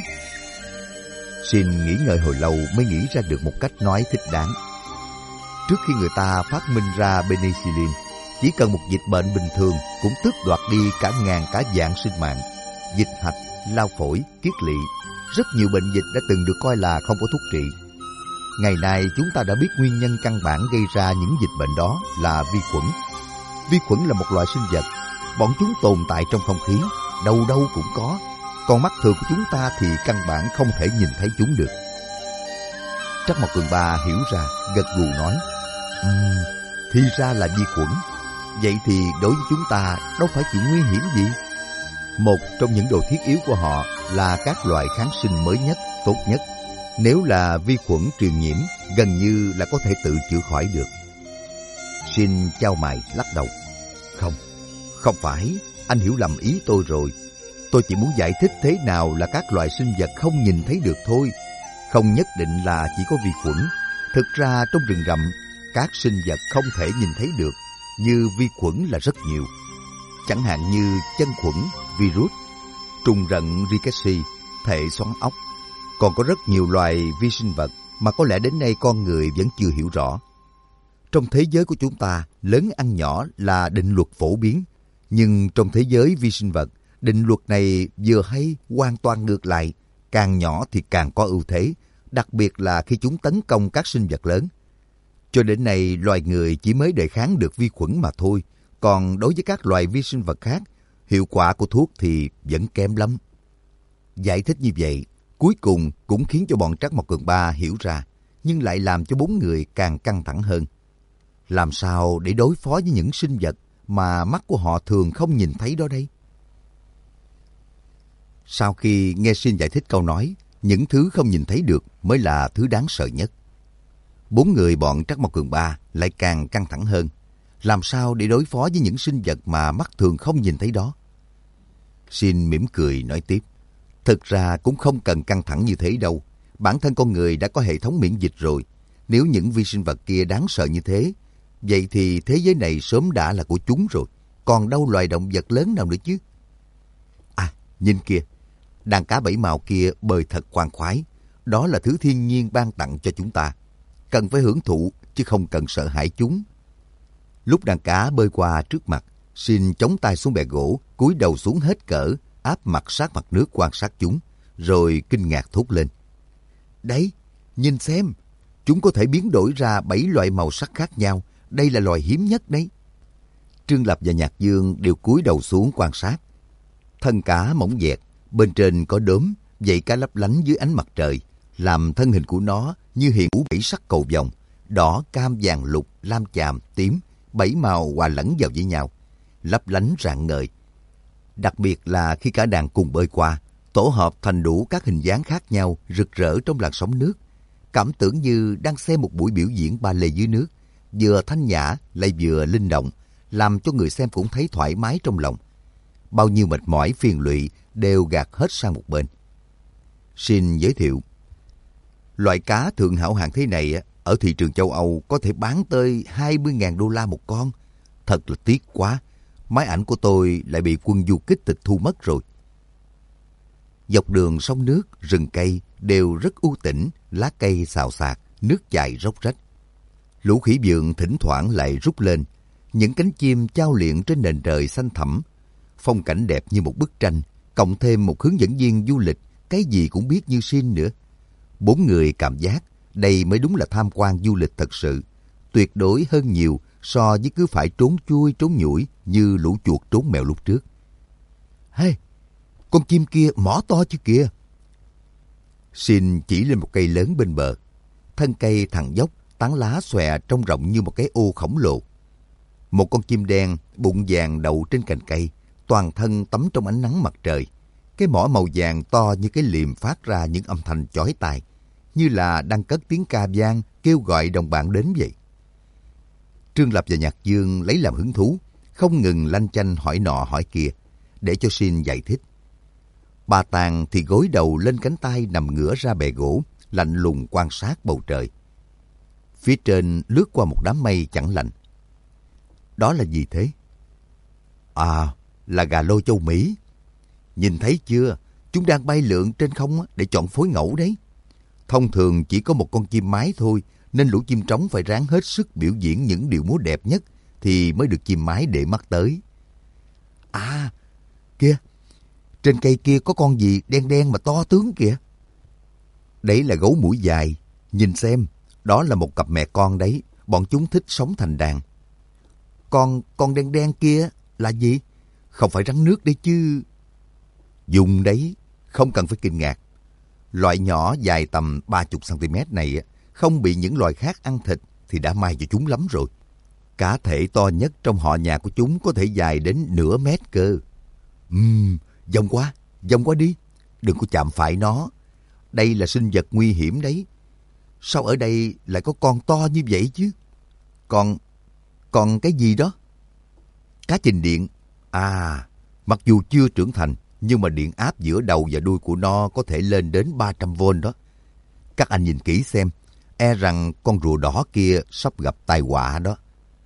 Shin nghĩ ngợi hồi lâu mới nghĩ ra được một cách nói thích đáng. Trước khi người ta phát minh ra penicillin, chỉ cần một dịch bệnh bình thường cũng tước đoạt đi cả ngàn cả vạn sinh mạng. Dịch hạch, lao phổi, kiết lỵ, rất nhiều bệnh dịch đã từng được coi là không có thuốc trị. Ngày nay chúng ta đã biết nguyên nhân căn bản gây ra những dịch bệnh đó là vi khuẩn. Vi khuẩn là một loại sinh vật, bọn chúng tồn tại trong không khí, đâu đâu cũng có. Còn mắt thường của chúng ta thì căn bản không thể nhìn thấy chúng được. Trắc Mộc Cường Ba hiểu ra, gật gù nói, thì ra là vi khuẩn. Vậy thì đối với chúng ta đâu phải chuyện nguy hiểm gì. Một trong những đồ thiết yếu của họ là các loại kháng sinh mới nhất, tốt nhất. Nếu là vi khuẩn truyền nhiễm, gần như là có thể tự chữa khỏi được. Shin chau mày lắc đầu. Không phải, anh hiểu lầm ý tôi rồi. Tôi chỉ muốn giải thích thế nào là các loài sinh vật không nhìn thấy được thôi. Không nhất định là chỉ có vi khuẩn. Thực ra trong rừng rậm, các sinh vật không thể nhìn thấy được như vi khuẩn là rất nhiều. Chẳng hạn như chân khuẩn, virus, trùng rận rickettsia, thể xoắn ốc. Còn có rất nhiều loài vi sinh vật mà có lẽ đến nay con người vẫn chưa hiểu rõ. Trong thế giới của chúng ta, lớn ăn nhỏ là định luật phổ biến. Nhưng trong thế giới vi sinh vật, định luật này vừa hay hoàn toàn ngược lại. Càng nhỏ thì càng có ưu thế, đặc biệt là khi chúng tấn công các sinh vật lớn. Cho đến nay, loài người chỉ mới đề kháng được vi khuẩn mà thôi. Còn đối với các loài vi sinh vật khác, hiệu quả của thuốc thì vẫn kém lắm. Giải thích như vậy, cuối cùng cũng khiến cho bọn Trắc Mộc Cường Ba hiểu ra, nhưng lại làm cho bốn người càng căng thẳng hơn. Làm sao để đối phó với những sinh vật mà mắt của họ thường không nhìn thấy đó đây? Sau khi nghe Shin giải thích câu nói, những thứ không nhìn thấy được mới là thứ đáng sợ nhất. Bốn người bọn Trắc Mộc Cường Ba lại càng căng thẳng hơn. Làm sao để đối phó với những sinh vật mà mắt thường không nhìn thấy đó? Shin mỉm cười nói tiếp. Thực ra cũng không cần căng thẳng như thế đâu. Bản thân con người đã có hệ thống miễn dịch rồi. Nếu những vi sinh vật kia đáng sợ như thế, vậy thì thế giới này sớm đã là của chúng rồi. Còn đâu loài động vật lớn nào nữa chứ? À, nhìn kìa. Đàn cá bảy màu kia bơi thật khoan khoái. Đó là thứ thiên nhiên ban tặng cho chúng ta. cần phải hưởng thụ chứ không cần sợ hãi chúng. Lúc đàn cá bơi qua trước mặt, Shin chống tay xuống bè gỗ, cúi đầu xuống hết cỡ, áp mặt sát mặt nước quan sát chúng, rồi kinh ngạc thốt lên. Đấy, nhìn xem, chúng có thể biến đổi ra 7 loại màu sắc khác nhau, đây là loài hiếm nhất đấy. Trương Lập và Nhạc Dương đều cúi đầu xuống quan sát. Thân cá mỏng dẹt, bên trên có đốm, vảy cá lấp lánh dưới ánh mặt trời, làm thân hình của nó như hiện hữu 7 sắc cầu vồng, đỏ, cam, vàng, lục, lam chàm, tím, 7 màu hòa lẫn vào với nhau, lấp lánh rạng ngời. Đặc biệt là khi cả đàn cùng bơi qua, tổ hợp thành đủ các hình dáng khác nhau rực rỡ trong làn sóng nước, cảm tưởng như đang xem một buổi biểu diễn ballet dưới nước, vừa thanh nhã lại vừa linh động, làm cho người xem cũng thấy thoải mái trong lòng. Bao nhiêu mệt mỏi phiền lụy đều gạt hết sang một bên. Shin giới thiệu, loại cá thượng hảo hạng thế này ở thị trường châu Âu có thể bán tới 20.000 đô la một con. Thật là tiếc quá, máy ảnh của tôi lại bị quân du kích tịch thu mất rồi. Dọc đường sông nước, rừng cây đều rất u tĩnh, lá cây xào xạc, nước chảy róc rách. Lũ khỉ vượn thỉnh thoảng lại rút lên, những cánh chim chao liệng trên nền trời xanh thẳm. Phong cảnh đẹp như một bức tranh, cộng thêm một hướng dẫn viên du lịch, cái gì cũng biết như Shin nữa. 4 người cảm giác đây mới đúng là tham quan du lịch thật sự, tuyệt đối hơn nhiều so với cứ phải trốn chui trốn nhủi như lũ chuột trốn mèo lúc trước. Hey, con chim kia mỏ to chứ kìa. Shin chỉ lên một cây lớn bên bờ. Thân cây thẳng dốc, tán lá xòe trông rộng như một cái ô khổng lồ. Một con chim đen, bụng vàng đậu trên cành cây, toàn thân tắm trong ánh nắng mặt trời. Cái mỏ màu vàng to như cái liềm phát ra những âm thanh chói tai, như là đang cất tiếng ca vang kêu gọi đồng bạn đến vậy. Trương Lập và Nhạc Dương lấy làm hứng thú, không ngừng lanh chanh hỏi nọ hỏi kia, để cho Shin giải thích. Bà Tàng thì gối đầu lên cánh tay nằm ngửa ra bè gỗ, lạnh lùng quan sát bầu trời. Phía trên lướt qua một đám mây chẳng lành. Đó là gì thế? À, là gà lôi châu Mỹ. Nhìn thấy chưa, chúng đang bay lượn trên không để chọn phối ngẫu đấy. Thông thường chỉ có một con chim mái thôi, nên lũ chim trống phải ráng hết sức biểu diễn những điệu múa đẹp nhất thì mới được chim mái để mắt tới. À, kia, trên cây kia có con gì đen đen mà to tướng kìa. Đấy là gấu mũi dài, nhìn xem, đó là một cặp mẹ con đấy, bọn chúng thích sống thành đàn. Con đen đen kia là gì? Không phải rắn nước đấy chứ. Dùng đấy, không cần phải kinh ngạc. Loại nhỏ dài tầm 30 cm này không bị những loài khác ăn thịt thì đã may cho chúng lắm rồi. Cá thể to nhất trong họ nhà của chúng có thể dài đến nửa mét cơ. Vòng qua đi, đừng có chạm phải nó. Đây là sinh vật nguy hiểm đấy. Sao ở đây lại có con to như vậy chứ? Còn cái gì đó? Cá trình điện. À, mặc dù chưa trưởng thành, nhưng mà điện áp giữa đầu và đuôi của nó có thể lên đến 300V đó. Các anh nhìn kỹ xem, e rằng con rùa đỏ kia sắp gặp tai họa đó.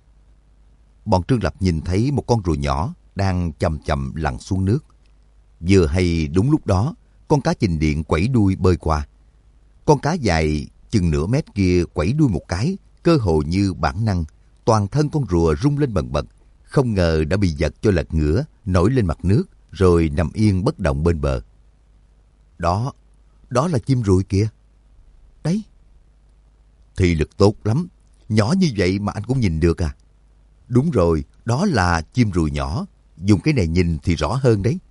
Bọn Trương Lập nhìn thấy một con rùa nhỏ đang chậm chậm lặn xuống nước. Vừa hay đúng lúc đó, con cá trình điện quẩy đuôi bơi qua. Con cá dài chừng nửa mét kia quẩy đuôi một cái, cơ hồ như bản năng, toàn thân con rùa rung lên bần bật, không ngờ đã bị giật cho lật ngửa, nổi lên mặt nước, rồi nằm yên bất động bên bờ. Đó là chim ruồi kìa. Đấy. Thị lực tốt lắm, nhỏ như vậy mà anh cũng nhìn được à? Đúng rồi, đó là chim ruồi nhỏ, dùng cái này nhìn thì rõ hơn đấy.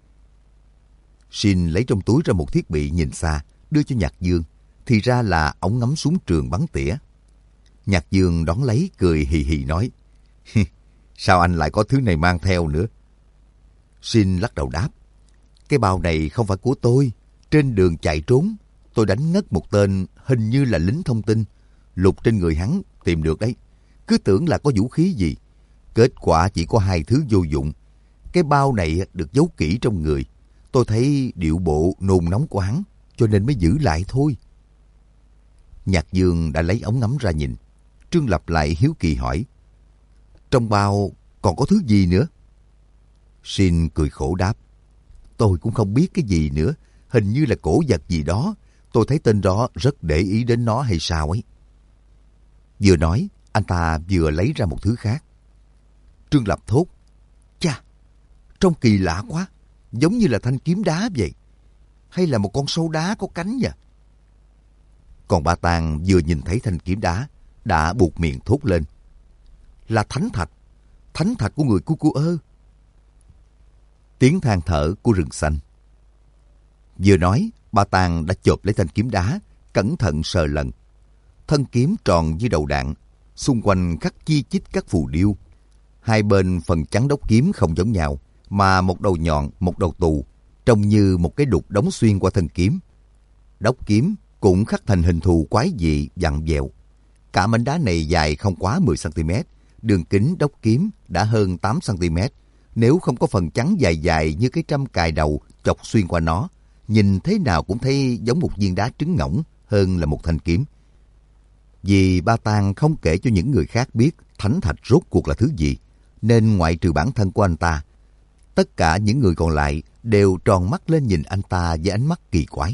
Shin lấy trong túi ra một thiết bị nhìn xa, đưa cho Nhạc Dương, thì ra là ống ngắm súng trường bắn tỉa. Nhạc Dương đón lấy cười hì hì nói, sao anh lại có thứ này mang theo nữa? Shin lắc đầu đáp, cái bao này không phải của tôi. Trên đường chạy trốn, tôi đánh ngất một tên hình như là lính thông tin. Lục trên người hắn tìm được đấy. Cứ tưởng là có vũ khí gì. Kết quả chỉ có 2 thứ vô dụng. Cái bao này được giấu kỹ trong người. Tôi thấy điệu bộ nôn nóng của hắn, cho nên mới giữ lại thôi. Nhạc Dương đã lấy ống ngắm ra nhìn. Trương Lập lại hiếu kỳ hỏi, trong bao còn có thứ gì nữa? Shin cười khổ đáp, tôi cũng không biết cái gì nữa, hình như là cổ vật gì đó. Tôi thấy tên đó rất để ý đến nó hay sao ấy. Vừa nói, anh ta vừa lấy ra một thứ khác. Trương Lập thốt: Chà, trông kỳ lạ quá, giống như là thanh kiếm đá vậy. Hay là một con sâu đá có cánh nhỉ? Còn Ba Tàng vừa nhìn thấy thanh kiếm đá, đã buột miệng thốt lên: Là thánh thạch của người Cu-cu-ơ. Tiếng than thở của rừng xanh. Vừa nói, Ba Tàng đã chộp lấy thanh kiếm đá, cẩn thận sờ lần. Thân kiếm tròn như đầu đạn, xung quanh khắc chi chít các phù điêu. Hai bên phần chắn đốc kiếm không giống nhau, mà một đầu nhọn, một đầu tù, trông như một cái đục đóng xuyên qua thân kiếm. Đốc kiếm cũng khắc thành hình thù quái dị, vặn vẹo. Cả mảnh đá này dài không quá 10 cm, đường kính đốc kiếm đã hơn 8 cm. Nếu không có phần chắn dài dài như cái trâm cài đầu chọc xuyên qua nó, nhìn thế nào cũng thấy giống một viên đá trứng ngỗng hơn là một thanh kiếm. Vì Ba Tàng không kể cho những người khác biết thánh thạch rốt cuộc là thứ gì, nên ngoại trừ bản thân của anh ta, tất cả những người còn lại đều tròn mắt lên nhìn anh ta với ánh mắt kỳ quái.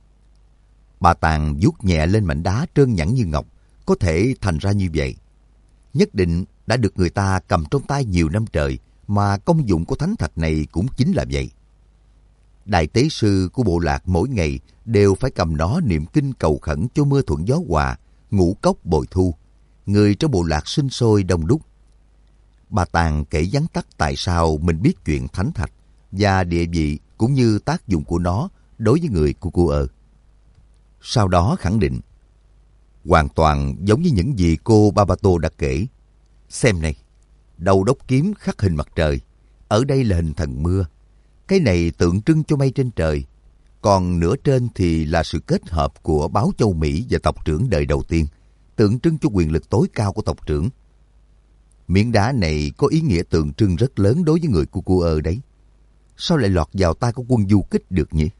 Ba Tàng vuốt nhẹ lên mảnh đá trơn nhẵn như ngọc, có thể thành ra như vậy. Nhất định đã được người ta cầm trong tay nhiều năm trời, mà công dụng của thánh thạch này cũng chính là vậy. Đại tế sư của bộ lạc mỗi ngày đều phải cầm nó niệm kinh cầu khẩn cho mưa thuận gió hòa, ngũ cốc bội thu. Người trong bộ lạc sinh sôi đông đúc. Ba Tàng kể vắn tắt tại sao mình biết chuyện thánh thạch và địa vị cũng như tác dụng của nó đối với người Cu-cu-ơ. Sau đó khẳng định, hoàn toàn giống như những gì cô Babato đã kể. Xem này, đầu đốc kiếm khắc hình mặt trời, ở đây là hình thần mưa. Cái này tượng trưng cho mây trên trời, còn nửa trên thì là sự kết hợp của báo châu Mỹ và tộc trưởng đời đầu tiên, tượng trưng cho quyền lực tối cao của tộc trưởng. Miếng đá này có ý nghĩa tượng trưng rất lớn đối với người Cu-cu-ơ đấy. Sao lại lọt vào tay của quân du kích được nhỉ?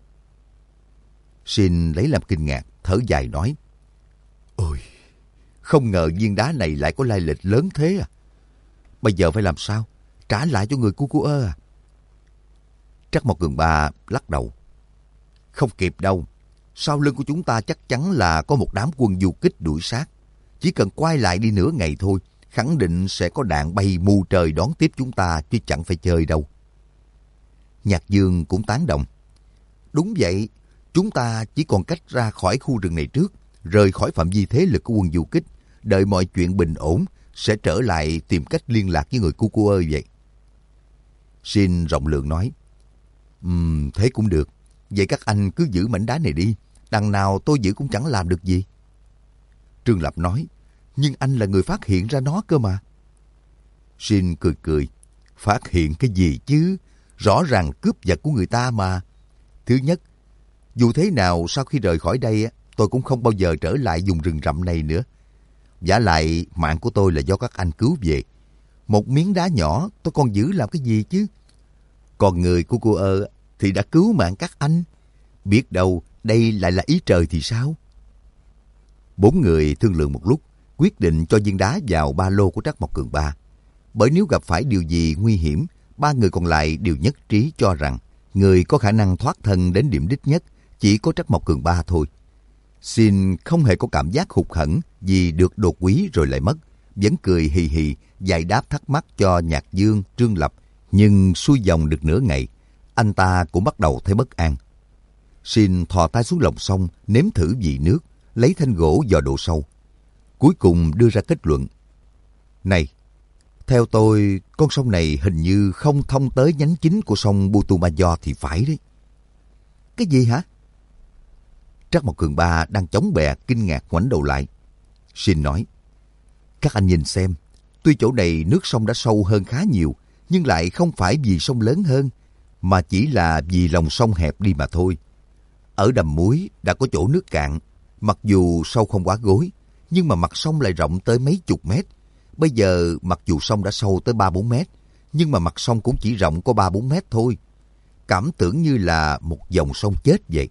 Shin lấy làm kinh ngạc, thở dài nói: Ôi, không ngờ viên đá này lại có lai lịch lớn thế à? Bây giờ phải làm sao? Trả lại cho người Cu-cu-ơ à? Trắc Mộc Cường Ba lắc đầu: Không kịp đâu. Sau lưng của chúng ta chắc chắn là có một đám quân du kích đuổi sát. Chỉ cần quay lại đi nửa ngày thôi, khẳng định sẽ có đạn bay mù trời đón tiếp chúng ta, chứ chẳng phải chơi đâu. Nhạc Dương cũng tán đồng: Đúng vậy, chúng ta chỉ còn cách ra khỏi khu rừng này trước, rời khỏi phạm vi thế lực của quân du kích, đợi mọi chuyện bình ổn, sẽ trở lại tìm cách liên lạc với người Cu-cu-ơ vậy. Shin rộng lượng nói: Thế cũng được. Vậy các anh cứ giữ mảnh đá này đi, đằng nào tôi giữ cũng chẳng làm được gì. Trương Lập nói: Nhưng anh là người phát hiện ra nó cơ mà. Shin cười cười: Phát hiện cái gì chứ? Rõ ràng cướp vật của người ta mà. Thứ nhất, dù thế nào sau khi rời khỏi đây, tôi cũng không bao giờ trở lại vùng rừng rậm này nữa. Vả lại, mạng của tôi là do các anh cứu về. Một miếng đá nhỏ tôi còn giữ làm cái gì chứ? Còn người của cô thì đã cứu mạng các anh. Biết đâu đây lại là ý trời thì sao? Bốn người thương lượng một lúc, quyết định cho viên đá vào ba lô của Trắc Mộc Cường Ba. Bởi nếu gặp phải điều gì nguy hiểm, ba người còn lại đều nhất trí cho rằng người có khả năng thoát thân đến điểm đích nhất chỉ có Trắc Mộc Cường Ba thôi. Shin không hề có cảm giác hụt hẫng vì được đột quý rồi lại mất, vẫn cười hì hì giải đáp thắc mắc cho Nhạc Dương, Trương Lập. Nhưng xuôi dòng được nửa ngày, anh ta cũng bắt đầu thấy bất an. Shin thò tay xuống lòng sông, nếm thử vị nước, lấy thanh gỗ dò độ sâu. Cuối cùng đưa ra kết luận: Này, theo tôi, con sông này hình như không thông tới nhánh chính của sông Putumayo thì phải đấy. Cái gì hả? Trắc Mộc Cường Ba đang chống bè kinh ngạc ngoảnh đầu lại. Shin nói: Các anh nhìn xem, tuy chỗ này nước sông đã sâu hơn khá nhiều, nhưng lại không phải vì sông lớn hơn, mà chỉ là vì lòng sông hẹp đi mà thôi. Ở đầm muối đã có chỗ nước cạn, mặc dù sâu không quá gối, nhưng mà mặt sông lại rộng tới mấy chục mét. Bây giờ mặc dù sông đã sâu tới 3-4 mét, nhưng mà mặt sông cũng chỉ rộng có 3-4 mét thôi. Cảm tưởng như là một dòng sông chết vậy.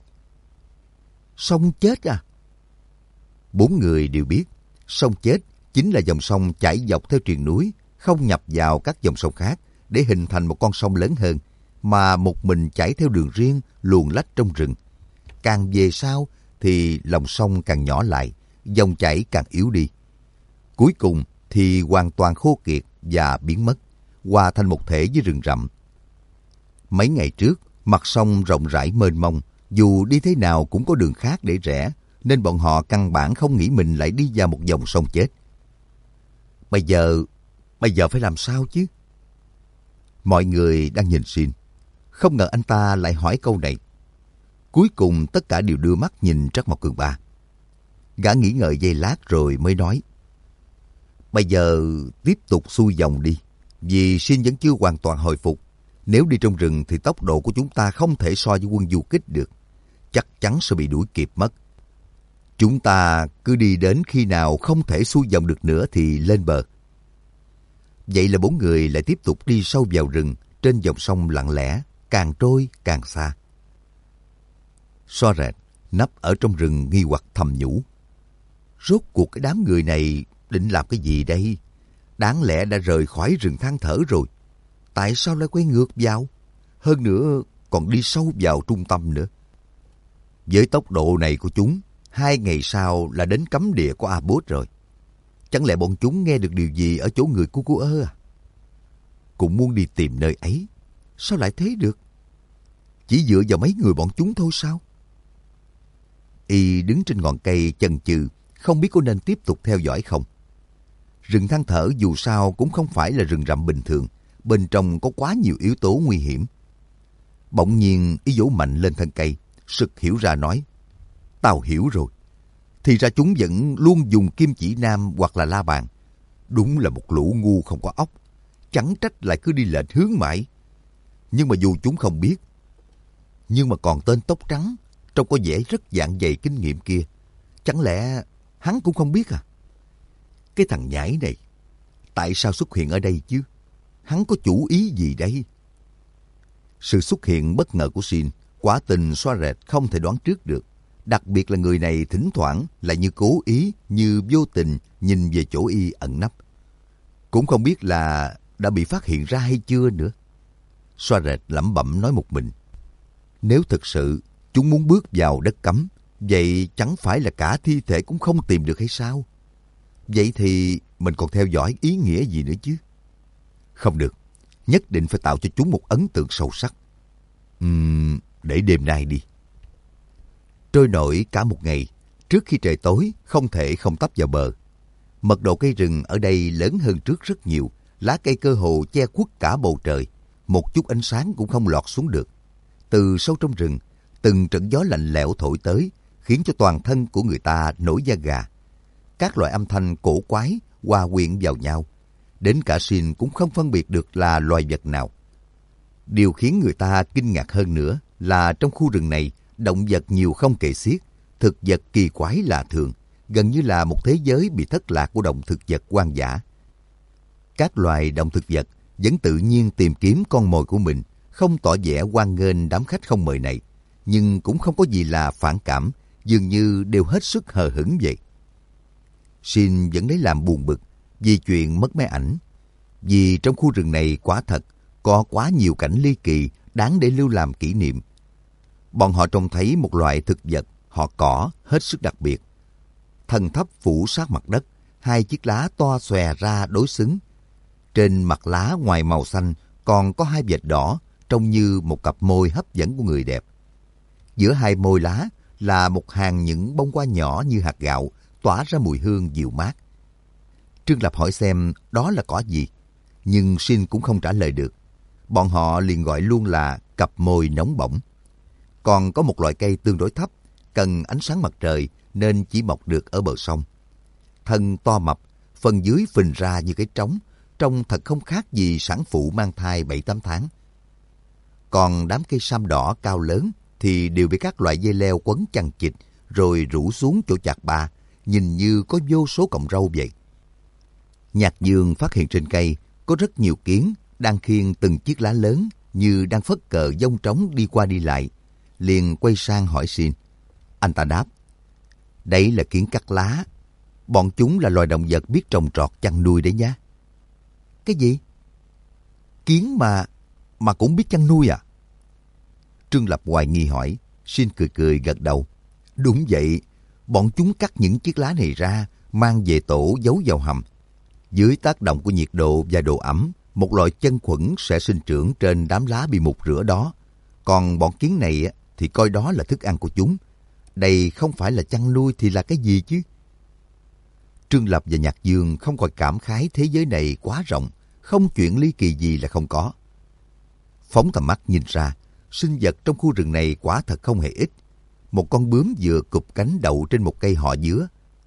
Sông chết à? Bốn người đều biết, sông chết chính là dòng sông chảy dọc theo triền núi, không nhập vào các dòng sông khác để hình thành một con sông lớn hơn, mà một mình chảy theo đường riêng luồn lách trong rừng. Càng về sau thì lòng sông càng nhỏ lại, dòng chảy càng yếu đi. Cuối cùng thì hoàn toàn khô kiệt và biến mất, hòa thành một thể với rừng rậm. Mấy ngày trước, mặt sông rộng rãi mênh mông, dù đi thế nào cũng có đường khác để rẽ, nên bọn họ căn bản không nghĩ mình lại đi vào một dòng sông chết. Bây giờ phải làm sao chứ? Mọi người đang nhìn Shin. Không ngờ anh ta lại hỏi câu này. Cuối cùng tất cả đều đưa mắt nhìn Trắc Mộc Cường Ba. Gã nghĩ ngợi giây lát rồi mới nói. Bây giờ tiếp tục xuôi dòng đi, vì Shin vẫn chưa hoàn toàn hồi phục. Nếu đi trong rừng thì tốc độ của chúng ta không thể so với quân du kích được. Chắc chắn sẽ bị đuổi kịp mất. Chúng ta cứ đi đến khi nào không thể xuôi dòng được nữa thì lên bờ. Vậy là bốn người lại tiếp tục đi sâu vào rừng trên dòng sông lặng lẽ, càng trôi càng xa. Xoa rệt nấp ở trong rừng nghi hoặc thầm nhủ. Rốt cuộc cái đám người này định làm cái gì đây? Đáng lẽ đã rời khỏi rừng than thở rồi. Tại sao lại quay ngược vào? Hơn nữa còn đi sâu vào trung tâm nữa. Với tốc độ này của chúng, 2 ngày sau là đến cấm địa của Abot rồi. Chẳng lẽ bọn chúng nghe được điều gì ở chỗ người của cô ơ à? Cũng muốn đi tìm nơi ấy. Sao lại thế được? Chỉ dựa vào mấy người bọn chúng thôi sao? Y đứng trên ngọn cây chần chừ, không biết có nên tiếp tục theo dõi không. Rừng than thở dù sao cũng không phải là rừng rậm bình thường. Bên trong có quá nhiều yếu tố nguy hiểm. Bỗng nhiên Y vỗ mạnh lên thân cây, sực hiểu ra nói. Tao hiểu rồi. Thì ra chúng vẫn luôn dùng kim chỉ nam hoặc là la bàn. Đúng là một lũ ngu không có óc. Chẳng trách lại cứ đi lệch hướng mãi. Nhưng mà dù chúng không biết. Nhưng mà còn tên tóc trắng, trông có vẻ rất dạng dày kinh nghiệm kia. Chẳng lẽ hắn cũng không biết à? Cái thằng nhãi này, tại sao xuất hiện ở đây chứ? Hắn có chủ ý gì đây? Sự xuất hiện bất ngờ của Shin, quả tình Xoa Rệt không thể đoán trước được. Đặc biệt là người này thỉnh thoảng lại như cố ý, như vô tình nhìn về chỗ Y ẩn nấp. Cũng không biết là đã bị phát hiện ra hay chưa nữa. Xoa Rệt lẩm bẩm nói một mình. Nếu thực sự chúng muốn bước vào đất cấm, vậy chẳng phải là cả thi thể cũng không tìm được hay sao? Vậy thì mình còn theo dõi ý nghĩa gì nữa chứ? Không được, nhất định phải tạo cho chúng một ấn tượng sâu sắc. Để đêm nay đi. Trôi nổi cả một ngày, trước khi trời tối không thể không tấp vào bờ. Mật độ cây rừng ở đây lớn hơn trước rất nhiều, lá cây cơ hồ che khuất cả bầu trời, một chút ánh sáng cũng không lọt xuống được. Từ sâu trong rừng, từng trận gió lạnh lẽo thổi tới, khiến cho toàn thân của người ta nổi da gà. Các loại âm thanh cổ quái hòa quyện vào nhau, đến cả Shin cũng không phân biệt được là loài vật nào. Điều khiến người ta kinh ngạc hơn nữa là trong khu rừng này, động vật nhiều không kể xiết, thực vật kỳ quái lạ thường, gần như là một thế giới bị thất lạc của động thực vật hoang dã. Các loài động thực vật vẫn tự nhiên tìm kiếm con mồi của mình, không tỏ vẻ hoan nghênh đám khách không mời này, nhưng cũng không có gì là phản cảm, dường như đều hết sức hờ hững vậy. Shin vẫn lấy làm buồn bực vì chuyện mất máy ảnh, vì trong khu rừng này quả thật có quá nhiều cảnh ly kỳ đáng để lưu làm kỷ niệm. Bọn họ trông thấy một loại thực vật, họ cỏ hết sức đặc biệt. Thân thấp phủ sát mặt đất, 2 chiếc lá to xòe ra đối xứng. Trên mặt lá ngoài màu xanh còn có 2 vệt đỏ, trông như một cặp môi hấp dẫn của người đẹp. Giữa 2 môi lá là một hàng những bông hoa nhỏ như hạt gạo, tỏa ra mùi hương dịu mát. Trương Lập hỏi xem đó là cỏ gì, nhưng Shin cũng không trả lời được. Bọn họ liền gọi luôn là cặp môi nóng bỏng. Còn có một loại cây tương đối thấp, cần ánh sáng mặt trời nên chỉ mọc được ở bờ sông. Thân to mập, phần dưới phình ra như cái trống, trông thật không khác gì sản phụ mang thai 7-8 tháng. Còn đám cây sam đỏ cao lớn thì đều bị các loại dây leo quấn chằng chịt rồi rủ xuống chỗ chạc ba, nhìn như có vô số cọng râu vậy. Nhạc Dương phát hiện trên cây có rất nhiều kiến đang khiêng từng chiếc lá lớn như đang phất cờ dông trống đi qua đi lại. Liền quay sang hỏi Shin. Anh ta đáp, đấy là kiến cắt lá. Bọn chúng là loài động vật biết trồng trọt chăn nuôi đấy nhá. Cái gì? Kiến mà cũng biết chăn nuôi à? Trương Lập hoài nghi hỏi. Shin cười cười gật đầu. Đúng vậy, bọn chúng cắt những chiếc lá này ra mang về tổ giấu vào hầm. Dưới tác động của nhiệt độ và độ ẩm, một loại chân khuẩn sẽ sinh trưởng trên đám lá bị mục rửa đó. Còn bọn kiến này thì coi đó là thức ăn của chúng. Đây không phải là chăn nuôi thì là cái gì chứ? Trương Lập và Nhạc Dương không còn cảm khái thế giới này quá rộng, không chuyện ly kỳ gì là không có. Phóng tầm mắt nhìn ra, sinh vật trong khu rừng này quả thật không hề ít. Một con bướm vừa cụp cánh đậu trên một cây họ dứa,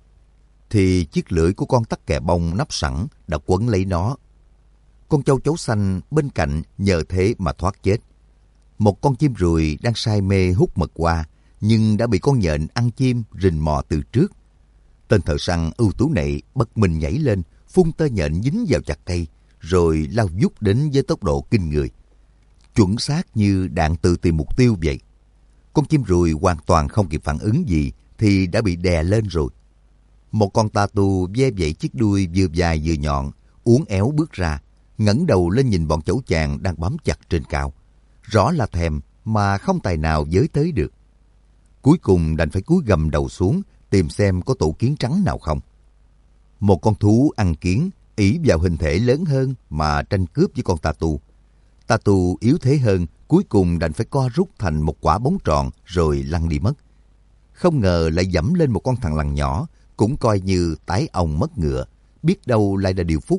thì chiếc lưỡi của con tắc kè bông nắp sẵn đã quấn lấy nó. Con châu chấu xanh bên cạnh nhờ thế mà thoát chết. Một con chim ruồi đang say mê hút mật hoa, nhưng đã bị con nhện ăn chim rình mò từ trước. Tên thợ săn ưu tú này bật mình nhảy lên, phun tơ nhện dính vào chặt cây, rồi lao vút đến với tốc độ kinh người. Chuẩn xác như đạn tự tìm mục tiêu vậy. Con chim ruồi hoàn toàn không kịp phản ứng gì thì đã bị đè lên rồi. Một con tatu ve vẩy chiếc đuôi vừa dài vừa nhọn, uốn éo bước ra, ngẩng đầu lên nhìn bọn chấu chàng đang bám chặt trên cao. Rõ là thèm mà không tài nào với tới được. Cuối cùng đành phải cúi gầm đầu xuống tìm xem có tổ kiến trắng nào không. Một con thú ăn kiến ỷ vào hình thể lớn hơn mà tranh cướp với con tatu. Tatu yếu thế hơn, cuối cùng đành phải co rút thành một quả bóng tròn rồi lăn đi mất. Không ngờ lại dẫm lên một con thằn lằn nhỏ, cũng coi như tái ong mất ngựa, biết đâu lại là điều phúc.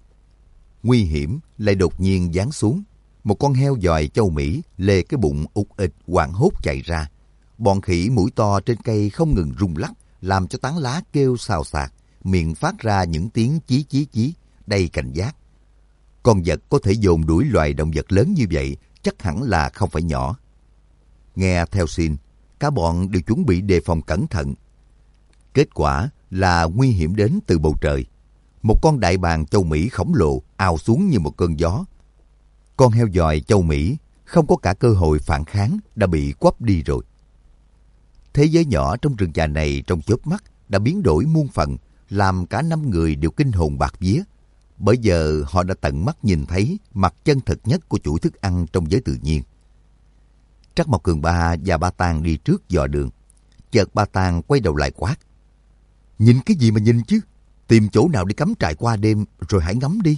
Nguy hiểm lại đột nhiên giáng xuống. Một con heo dòi châu Mỹ lê cái bụng ục ịch hoảng hốt chạy ra. Bọn khỉ mũi to trên cây không ngừng rung lắc, làm cho tán lá kêu xào xạc, miệng phát ra những tiếng chí chí chí, đầy cảnh giác. Con vật có thể dồn đuổi loài động vật lớn như vậy chắc hẳn là không phải nhỏ. Nghe theo xin, cả bọn đều chuẩn bị đề phòng cẩn thận. Kết quả là nguy hiểm đến từ bầu trời. Một con đại bàng châu Mỹ khổng lồ ào xuống như một cơn gió. Con heo dòi châu Mỹ không có cả cơ hội phản kháng đã bị quắp đi rồi. Thế giới nhỏ trong rừng già này trong chớp mắt đã biến đổi muôn phần, làm cả 5 người đều kinh hồn bạt vía. Bởi giờ họ đã tận mắt nhìn thấy mặt chân thực nhất của chuỗi thức ăn trong giới tự nhiên. Trắc Mộc Cường Ba và Ba Tang đi trước dò đường. Chợt Ba Tang quay đầu lại quát: "Nhìn cái gì mà nhìn chứ? Tìm chỗ nào để cắm trại qua đêm rồi hãy ngắm đi."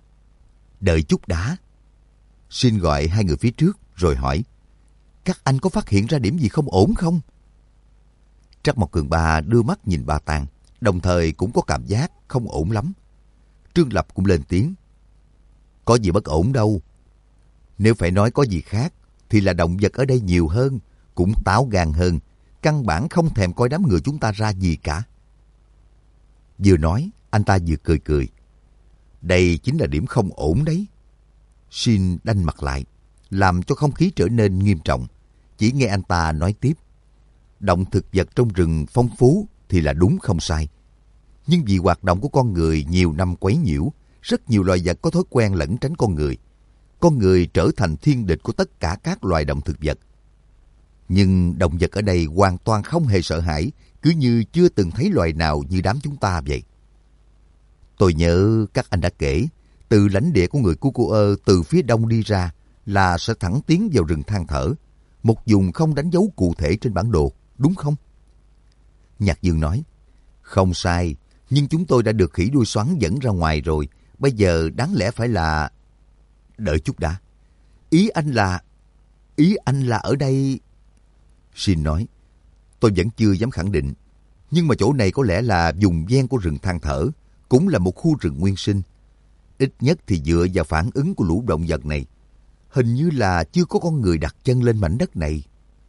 "Đợi chút đã." Xin gọi hai người phía trước rồi hỏi: "Các anh có phát hiện ra điểm gì không ổn không?" Trắc Mộc Cường Ba đưa mắt nhìn Ba Tang, đồng thời cũng có cảm giác không ổn lắm. Trương Lập cũng lên tiếng: "Có gì bất ổn đâu. Nếu phải nói có gì khác, thì là động vật ở đây nhiều hơn, cũng táo gan hơn, căn bản không thèm coi đám người chúng ta ra gì cả." Vừa nói, anh ta vừa cười cười. Đây chính là điểm không ổn đấy. Shin đanh mặt lại, làm cho không khí trở nên nghiêm trọng. Chỉ nghe anh ta nói tiếp: động thực vật trong rừng phong phú thì là đúng không sai. Nhưng vì hoạt động của con người nhiều năm quấy nhiễu, rất nhiều loài vật có thói quen lẩn tránh con người. Con người trở thành thiên địch của tất cả các loài động thực vật. Nhưng động vật ở đây hoàn toàn không hề sợ hãi, cứ như chưa từng thấy loài nào như đám chúng ta vậy. Tôi nhớ các anh đã kể, từ lãnh địa của người Cucuơ từ phía đông đi ra là sẽ thẳng tiến vào rừng than thở, một vùng không đánh dấu cụ thể trên bản đồ, đúng không? Nhạc Dương nói: "Không sai, nhưng chúng tôi đã được khỉ đuôi xoắn dẫn ra ngoài rồi, bây giờ đáng lẽ phải là..." "Đợi chút đã. Ý anh là ở đây..." Shin nói: "Tôi vẫn chưa dám khẳng định, nhưng mà chỗ này có lẽ là vùng ven của rừng than thở, cũng là một khu rừng nguyên sinh. Ít nhất thì dựa vào phản ứng của lũ động vật này, hình như là chưa có con người đặt chân lên mảnh đất này."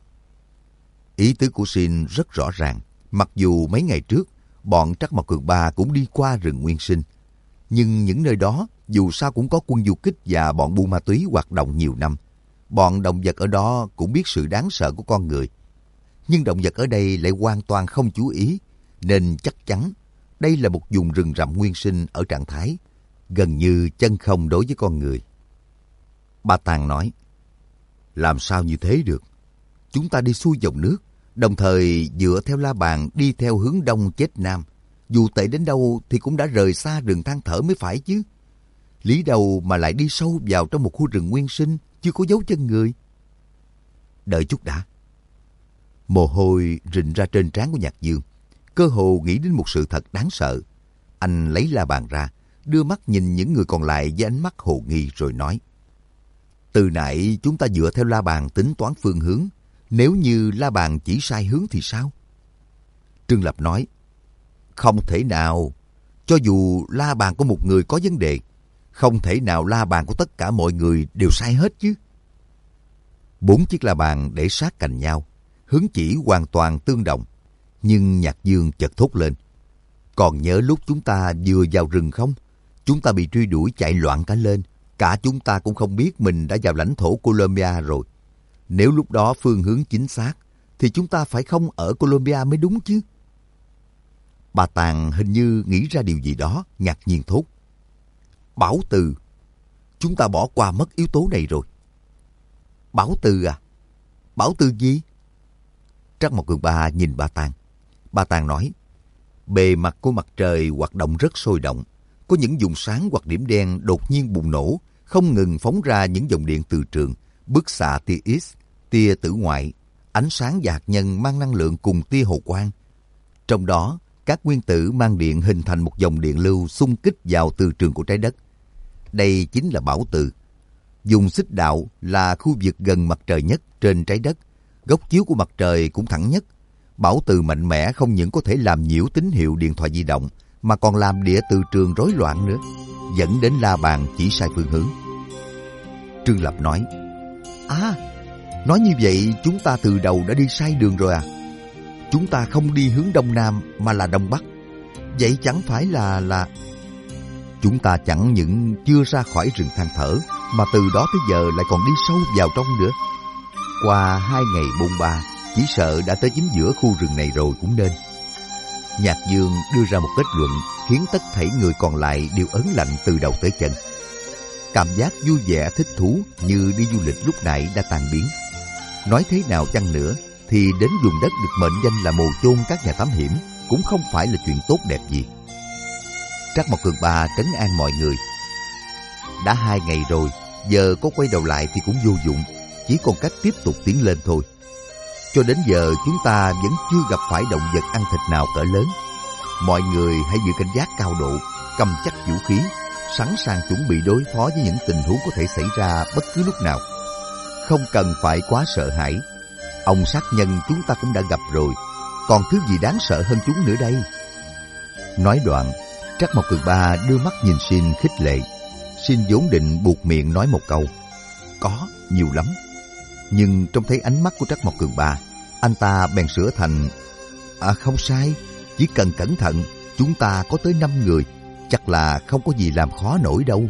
Ý tứ của Shin rất rõ ràng. Mặc dù mấy ngày trước, bọn Trắc Mộc Cường Ba cũng đi qua rừng nguyên sinh, nhưng những nơi đó dù sao cũng có quân du kích và bọn buôn ma túy hoạt động nhiều năm. Bọn động vật ở đó cũng biết sự đáng sợ của con người. Nhưng động vật ở đây lại hoàn toàn không chú ý, nên chắc chắn đây là một vùng rừng rậm nguyên sinh ở trạng thái gần như chân không đối với con người. Ba Tang nói: "Làm sao như thế được? Chúng ta đi xuôi dòng nước, đồng thời dựa theo la bàn đi theo hướng đông chết nam. Dù tệ đến đâu thì cũng đã rời xa rừng than thở mới phải chứ. Lý đâu mà lại đi sâu vào trong một khu rừng nguyên sinh, chưa có dấu chân người." "Đợi chút đã." Mồ hôi rịn ra trên trán của Nhạc Dương. cơ hồ nghĩ đến một sự thật đáng sợ. Anh lấy la bàn ra, đưa mắt nhìn những người còn lại với ánh mắt hồ nghi rồi nói: từ nãy chúng ta dựa theo la bàn tính toán phương hướng. Nếu như la bàn chỉ sai hướng thì sao? Trương Lập nói: không thể nào. Cho dù la bàn của một người có vấn đề, không thể nào la bàn của tất cả mọi người đều sai hết chứ. 4 chiếc la bàn để sát cạnh nhau, hướng chỉ hoàn toàn tương đồng. Nhưng Nhạc Dương chợt thốt lên: còn nhớ lúc chúng ta vừa vào rừng không? Chúng ta bị truy đuổi chạy loạn cả lên. Cả chúng ta cũng không biết mình đã vào lãnh thổ Colombia rồi. Nếu lúc đó phương hướng chính xác, thì chúng ta phải không ở Colombia mới đúng chứ. Bà Tàng hình như nghĩ ra điều gì đó, ngạc nhiên thốt: Bảo Từ, chúng ta bỏ qua mất yếu tố này rồi. Bảo Từ à? Bảo Từ gì? Trắc Mộc Cường Ba nhìn bà Tàng. Bà Tàng nói: bề mặt của mặt trời hoạt động rất sôi động. Có những vùng sáng hoặc điểm đen đột nhiên bùng nổ, không ngừng phóng ra những dòng điện từ trường, bức xạ tia X, tia tử ngoại, ánh sáng và hạt nhân mang năng lượng cùng tia hồ quang. Trong đó, các nguyên tử mang điện hình thành một dòng điện lưu xung kích vào từ trường của trái đất. Đây chính là Bảo Từ. Vùng xích đạo là khu vực gần mặt trời nhất trên trái đất. Góc chiếu của mặt trời cũng thẳng nhất. Bảo Từ mạnh mẽ không những có thể làm nhiễu tín hiệu điện thoại di động, mà còn làm địa từ trường rối loạn nữa, dẫn đến la bàn chỉ sai phương hướng. Trương Lập nói: nói như vậy chúng ta từ đầu đã đi sai đường rồi à? Chúng ta không đi hướng đông nam mà là đông bắc. Vậy chẳng phải là... Chúng ta chẳng những chưa ra khỏi rừng than thở, mà từ đó tới giờ lại còn đi sâu vào trong nữa. Qua 2 ngày bôn ba, chỉ sợ đã tới chính giữa khu rừng này rồi cũng nên. Nhạc Dương đưa ra một kết luận khiến tất thảy người còn lại đều ớn lạnh từ đầu tới chân. Cảm giác vui vẻ thích thú như đi du lịch lúc nãy đã tan biến. Nói thế nào chăng nữa thì đến vùng đất được mệnh danh là mồ chôn các nhà thám hiểm cũng không phải là chuyện tốt đẹp gì. Trắc Mộc Cường Ba trấn an mọi người: đã 2 ngày rồi, giờ có quay đầu lại thì cũng vô dụng, chỉ còn cách tiếp tục tiến lên thôi. Cho đến giờ chúng ta vẫn chưa gặp phải động vật ăn thịt nào cỡ lớn. Mọi người hãy giữ cảnh giác cao độ, cầm chắc vũ khí, sẵn sàng chuẩn bị đối phó với những tình huống có thể xảy ra bất cứ lúc nào. Không cần phải quá sợ hãi. Ông sát nhân chúng ta cũng đã gặp rồi, còn thứ gì đáng sợ hơn chúng nữa đây? Nói đoạn, Trắc Mộc Cường Ba đưa mắt nhìn Shin khích lệ. Shin vốn định buột miệng nói một câu: có, nhiều lắm. Nhưng trông thấy ánh mắt của Trắc Mộc Cường Ba, anh ta bèn sửa thành: không sai, chỉ cần cẩn thận, chúng ta có tới 5 người, chắc là không có gì làm khó nổi đâu.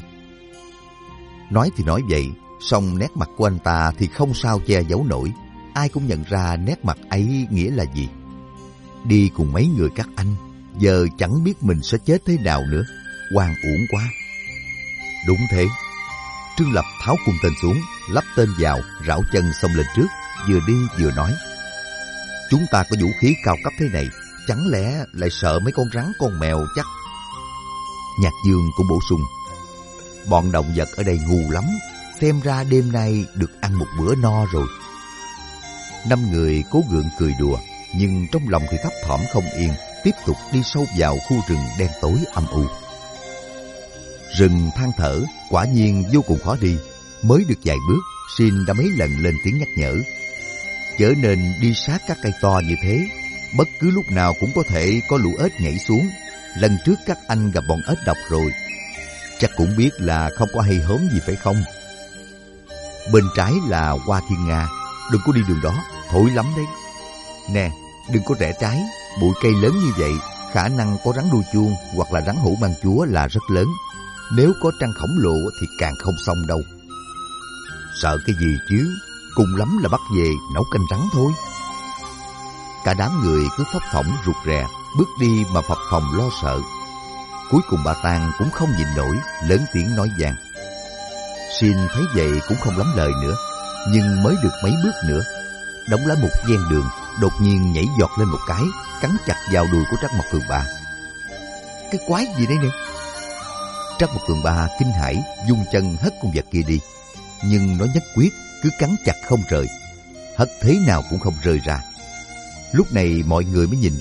Nói thì nói vậy, song nét mặt của anh ta thì không sao che giấu nổi. Ai cũng nhận ra nét mặt ấy nghĩa là gì. Đi cùng mấy người các anh, giờ chẳng biết mình sẽ chết thế nào nữa, oan uổng quá. Đúng thế. Trương Lập tháo cung tên xuống, lắp tên vào, rảo chân xông lên trước, vừa đi vừa nói: chúng ta có vũ khí cao cấp thế này, chẳng lẽ lại sợ mấy con rắn con mèo chắc? Nhạc Dương cũng bổ sung: bọn động vật ở đây ngu lắm, xem ra đêm nay được ăn một bữa no rồi. 5 người cố gượng cười đùa, nhưng trong lòng thì thấp thỏm không yên, tiếp tục đi sâu vào khu rừng đen tối âm u. Rừng than thở quả nhiên vô cùng khó đi. Mới được vài bước, Shin đã mấy lần lên tiếng nhắc nhở: chớ nên đi sát các cây to như thế, bất cứ lúc nào cũng có thể có lũ ếch nhảy xuống. Lần trước các anh gặp bọn ếch độc rồi, chắc cũng biết là không có hay hớm gì phải không? Bên trái là Hoa Thiên Nga, đừng có đi đường đó, thối lắm đấy. Nè, đừng có rẽ trái, bụi cây lớn như vậy, khả năng có rắn đuôi chuông hoặc là rắn hổ mang chúa là rất lớn. Nếu có trăng khổng lồ thì càng không xong đâu. Sợ cái gì chứ, cùng lắm là bắt về nấu canh rắn thôi. Cả đám người cứ phấp phỏng rụt rè, bước đi mà phập phồng lo sợ. Cuối cùng bà Tang cũng không nhịn nổi, lớn tiếng nói vang. Shin thấy vậy cũng không lắm lời nữa, nhưng mới được mấy bước nữa, đống lá mục ven đường đột nhiên nhảy giọt lên một cái, cắn chặt vào đùi của Trắc Mộc Cường Ba. Cái quái gì đấy nè? Trắc Mộc Cường Ba kinh hãi, dung chân hất con vật kia đi, nhưng nó nhất quyết cứ cắn chặt không rời, hất thế nào cũng không rơi ra. Lúc này mọi người mới nhìn rõ,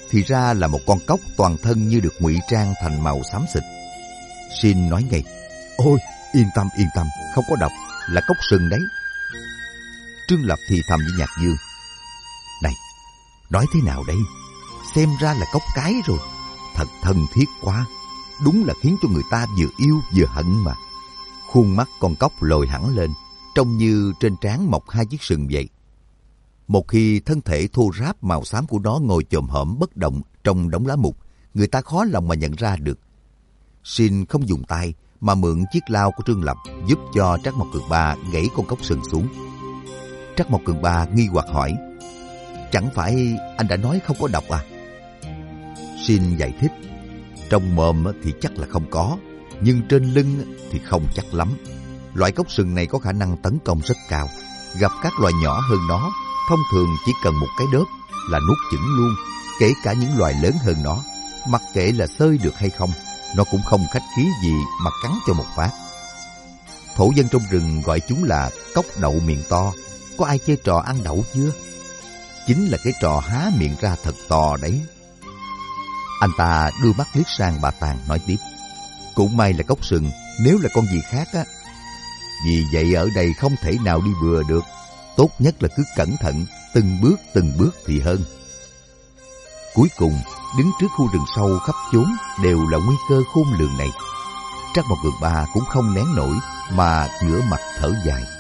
thì ra là một con cóc toàn thân như được ngụy trang thành màu xám xịt. Sin nói ngay, ôi, yên tâm, không có độc, là cóc sừng đấy. Trương Lập thì thầm với Nhạc Dương, này, nói thế nào đây? Xem ra là cóc cái rồi, thật thân thiết quá, đúng là khiến cho người ta vừa yêu vừa hận mà. Khuôn mắt con cóc lồi hẳn lên, trông như trên trán mọc 2 chiếc sừng vậy. Một khi thân thể thô ráp màu xám của nó ngồi chồm hổm bất động trong đống lá mục, người ta khó lòng mà nhận ra được. Sin không dùng tay mà mượn chiếc lao của Trương Lập giúp cho Trắc Mộc Cường Ba gãy con cóc sừng xuống. Trắc Mộc Cường Ba nghi hoặc hỏi, chẳng phải anh đã nói không có độc à? Sin giải thích, trong mồm thì chắc là không có, nhưng trên lưng thì không chắc lắm. Loại cóc sừng này có khả năng tấn công rất cao, gặp các loài nhỏ hơn nó, thông thường chỉ cần một cái đớp là nuốt chửng luôn, kể cả những loài lớn hơn nó. Mặc kệ là xơi được hay không, nó cũng không khách khí gì mà cắn cho một phát. Thổ dân trong rừng gọi chúng là cóc đậu miệng to. Có ai chơi trò ăn đậu chưa? Chính là cái trò há miệng ra thật to đấy. Anh ta đưa mắt liếc sang bà Tàng nói tiếp, cũng may là cóc sừng, nếu là con gì khác á. Vì vậy ở đây không thể nào đi bừa được, tốt nhất là cứ cẩn thận, từng bước thì hơn. Cuối cùng, đứng trước khu rừng sâu khắp chốn đều là nguy cơ khôn lường này, Trắc Mộc Cường Ba cũng không nén nổi mà ngửa mặt thở dài.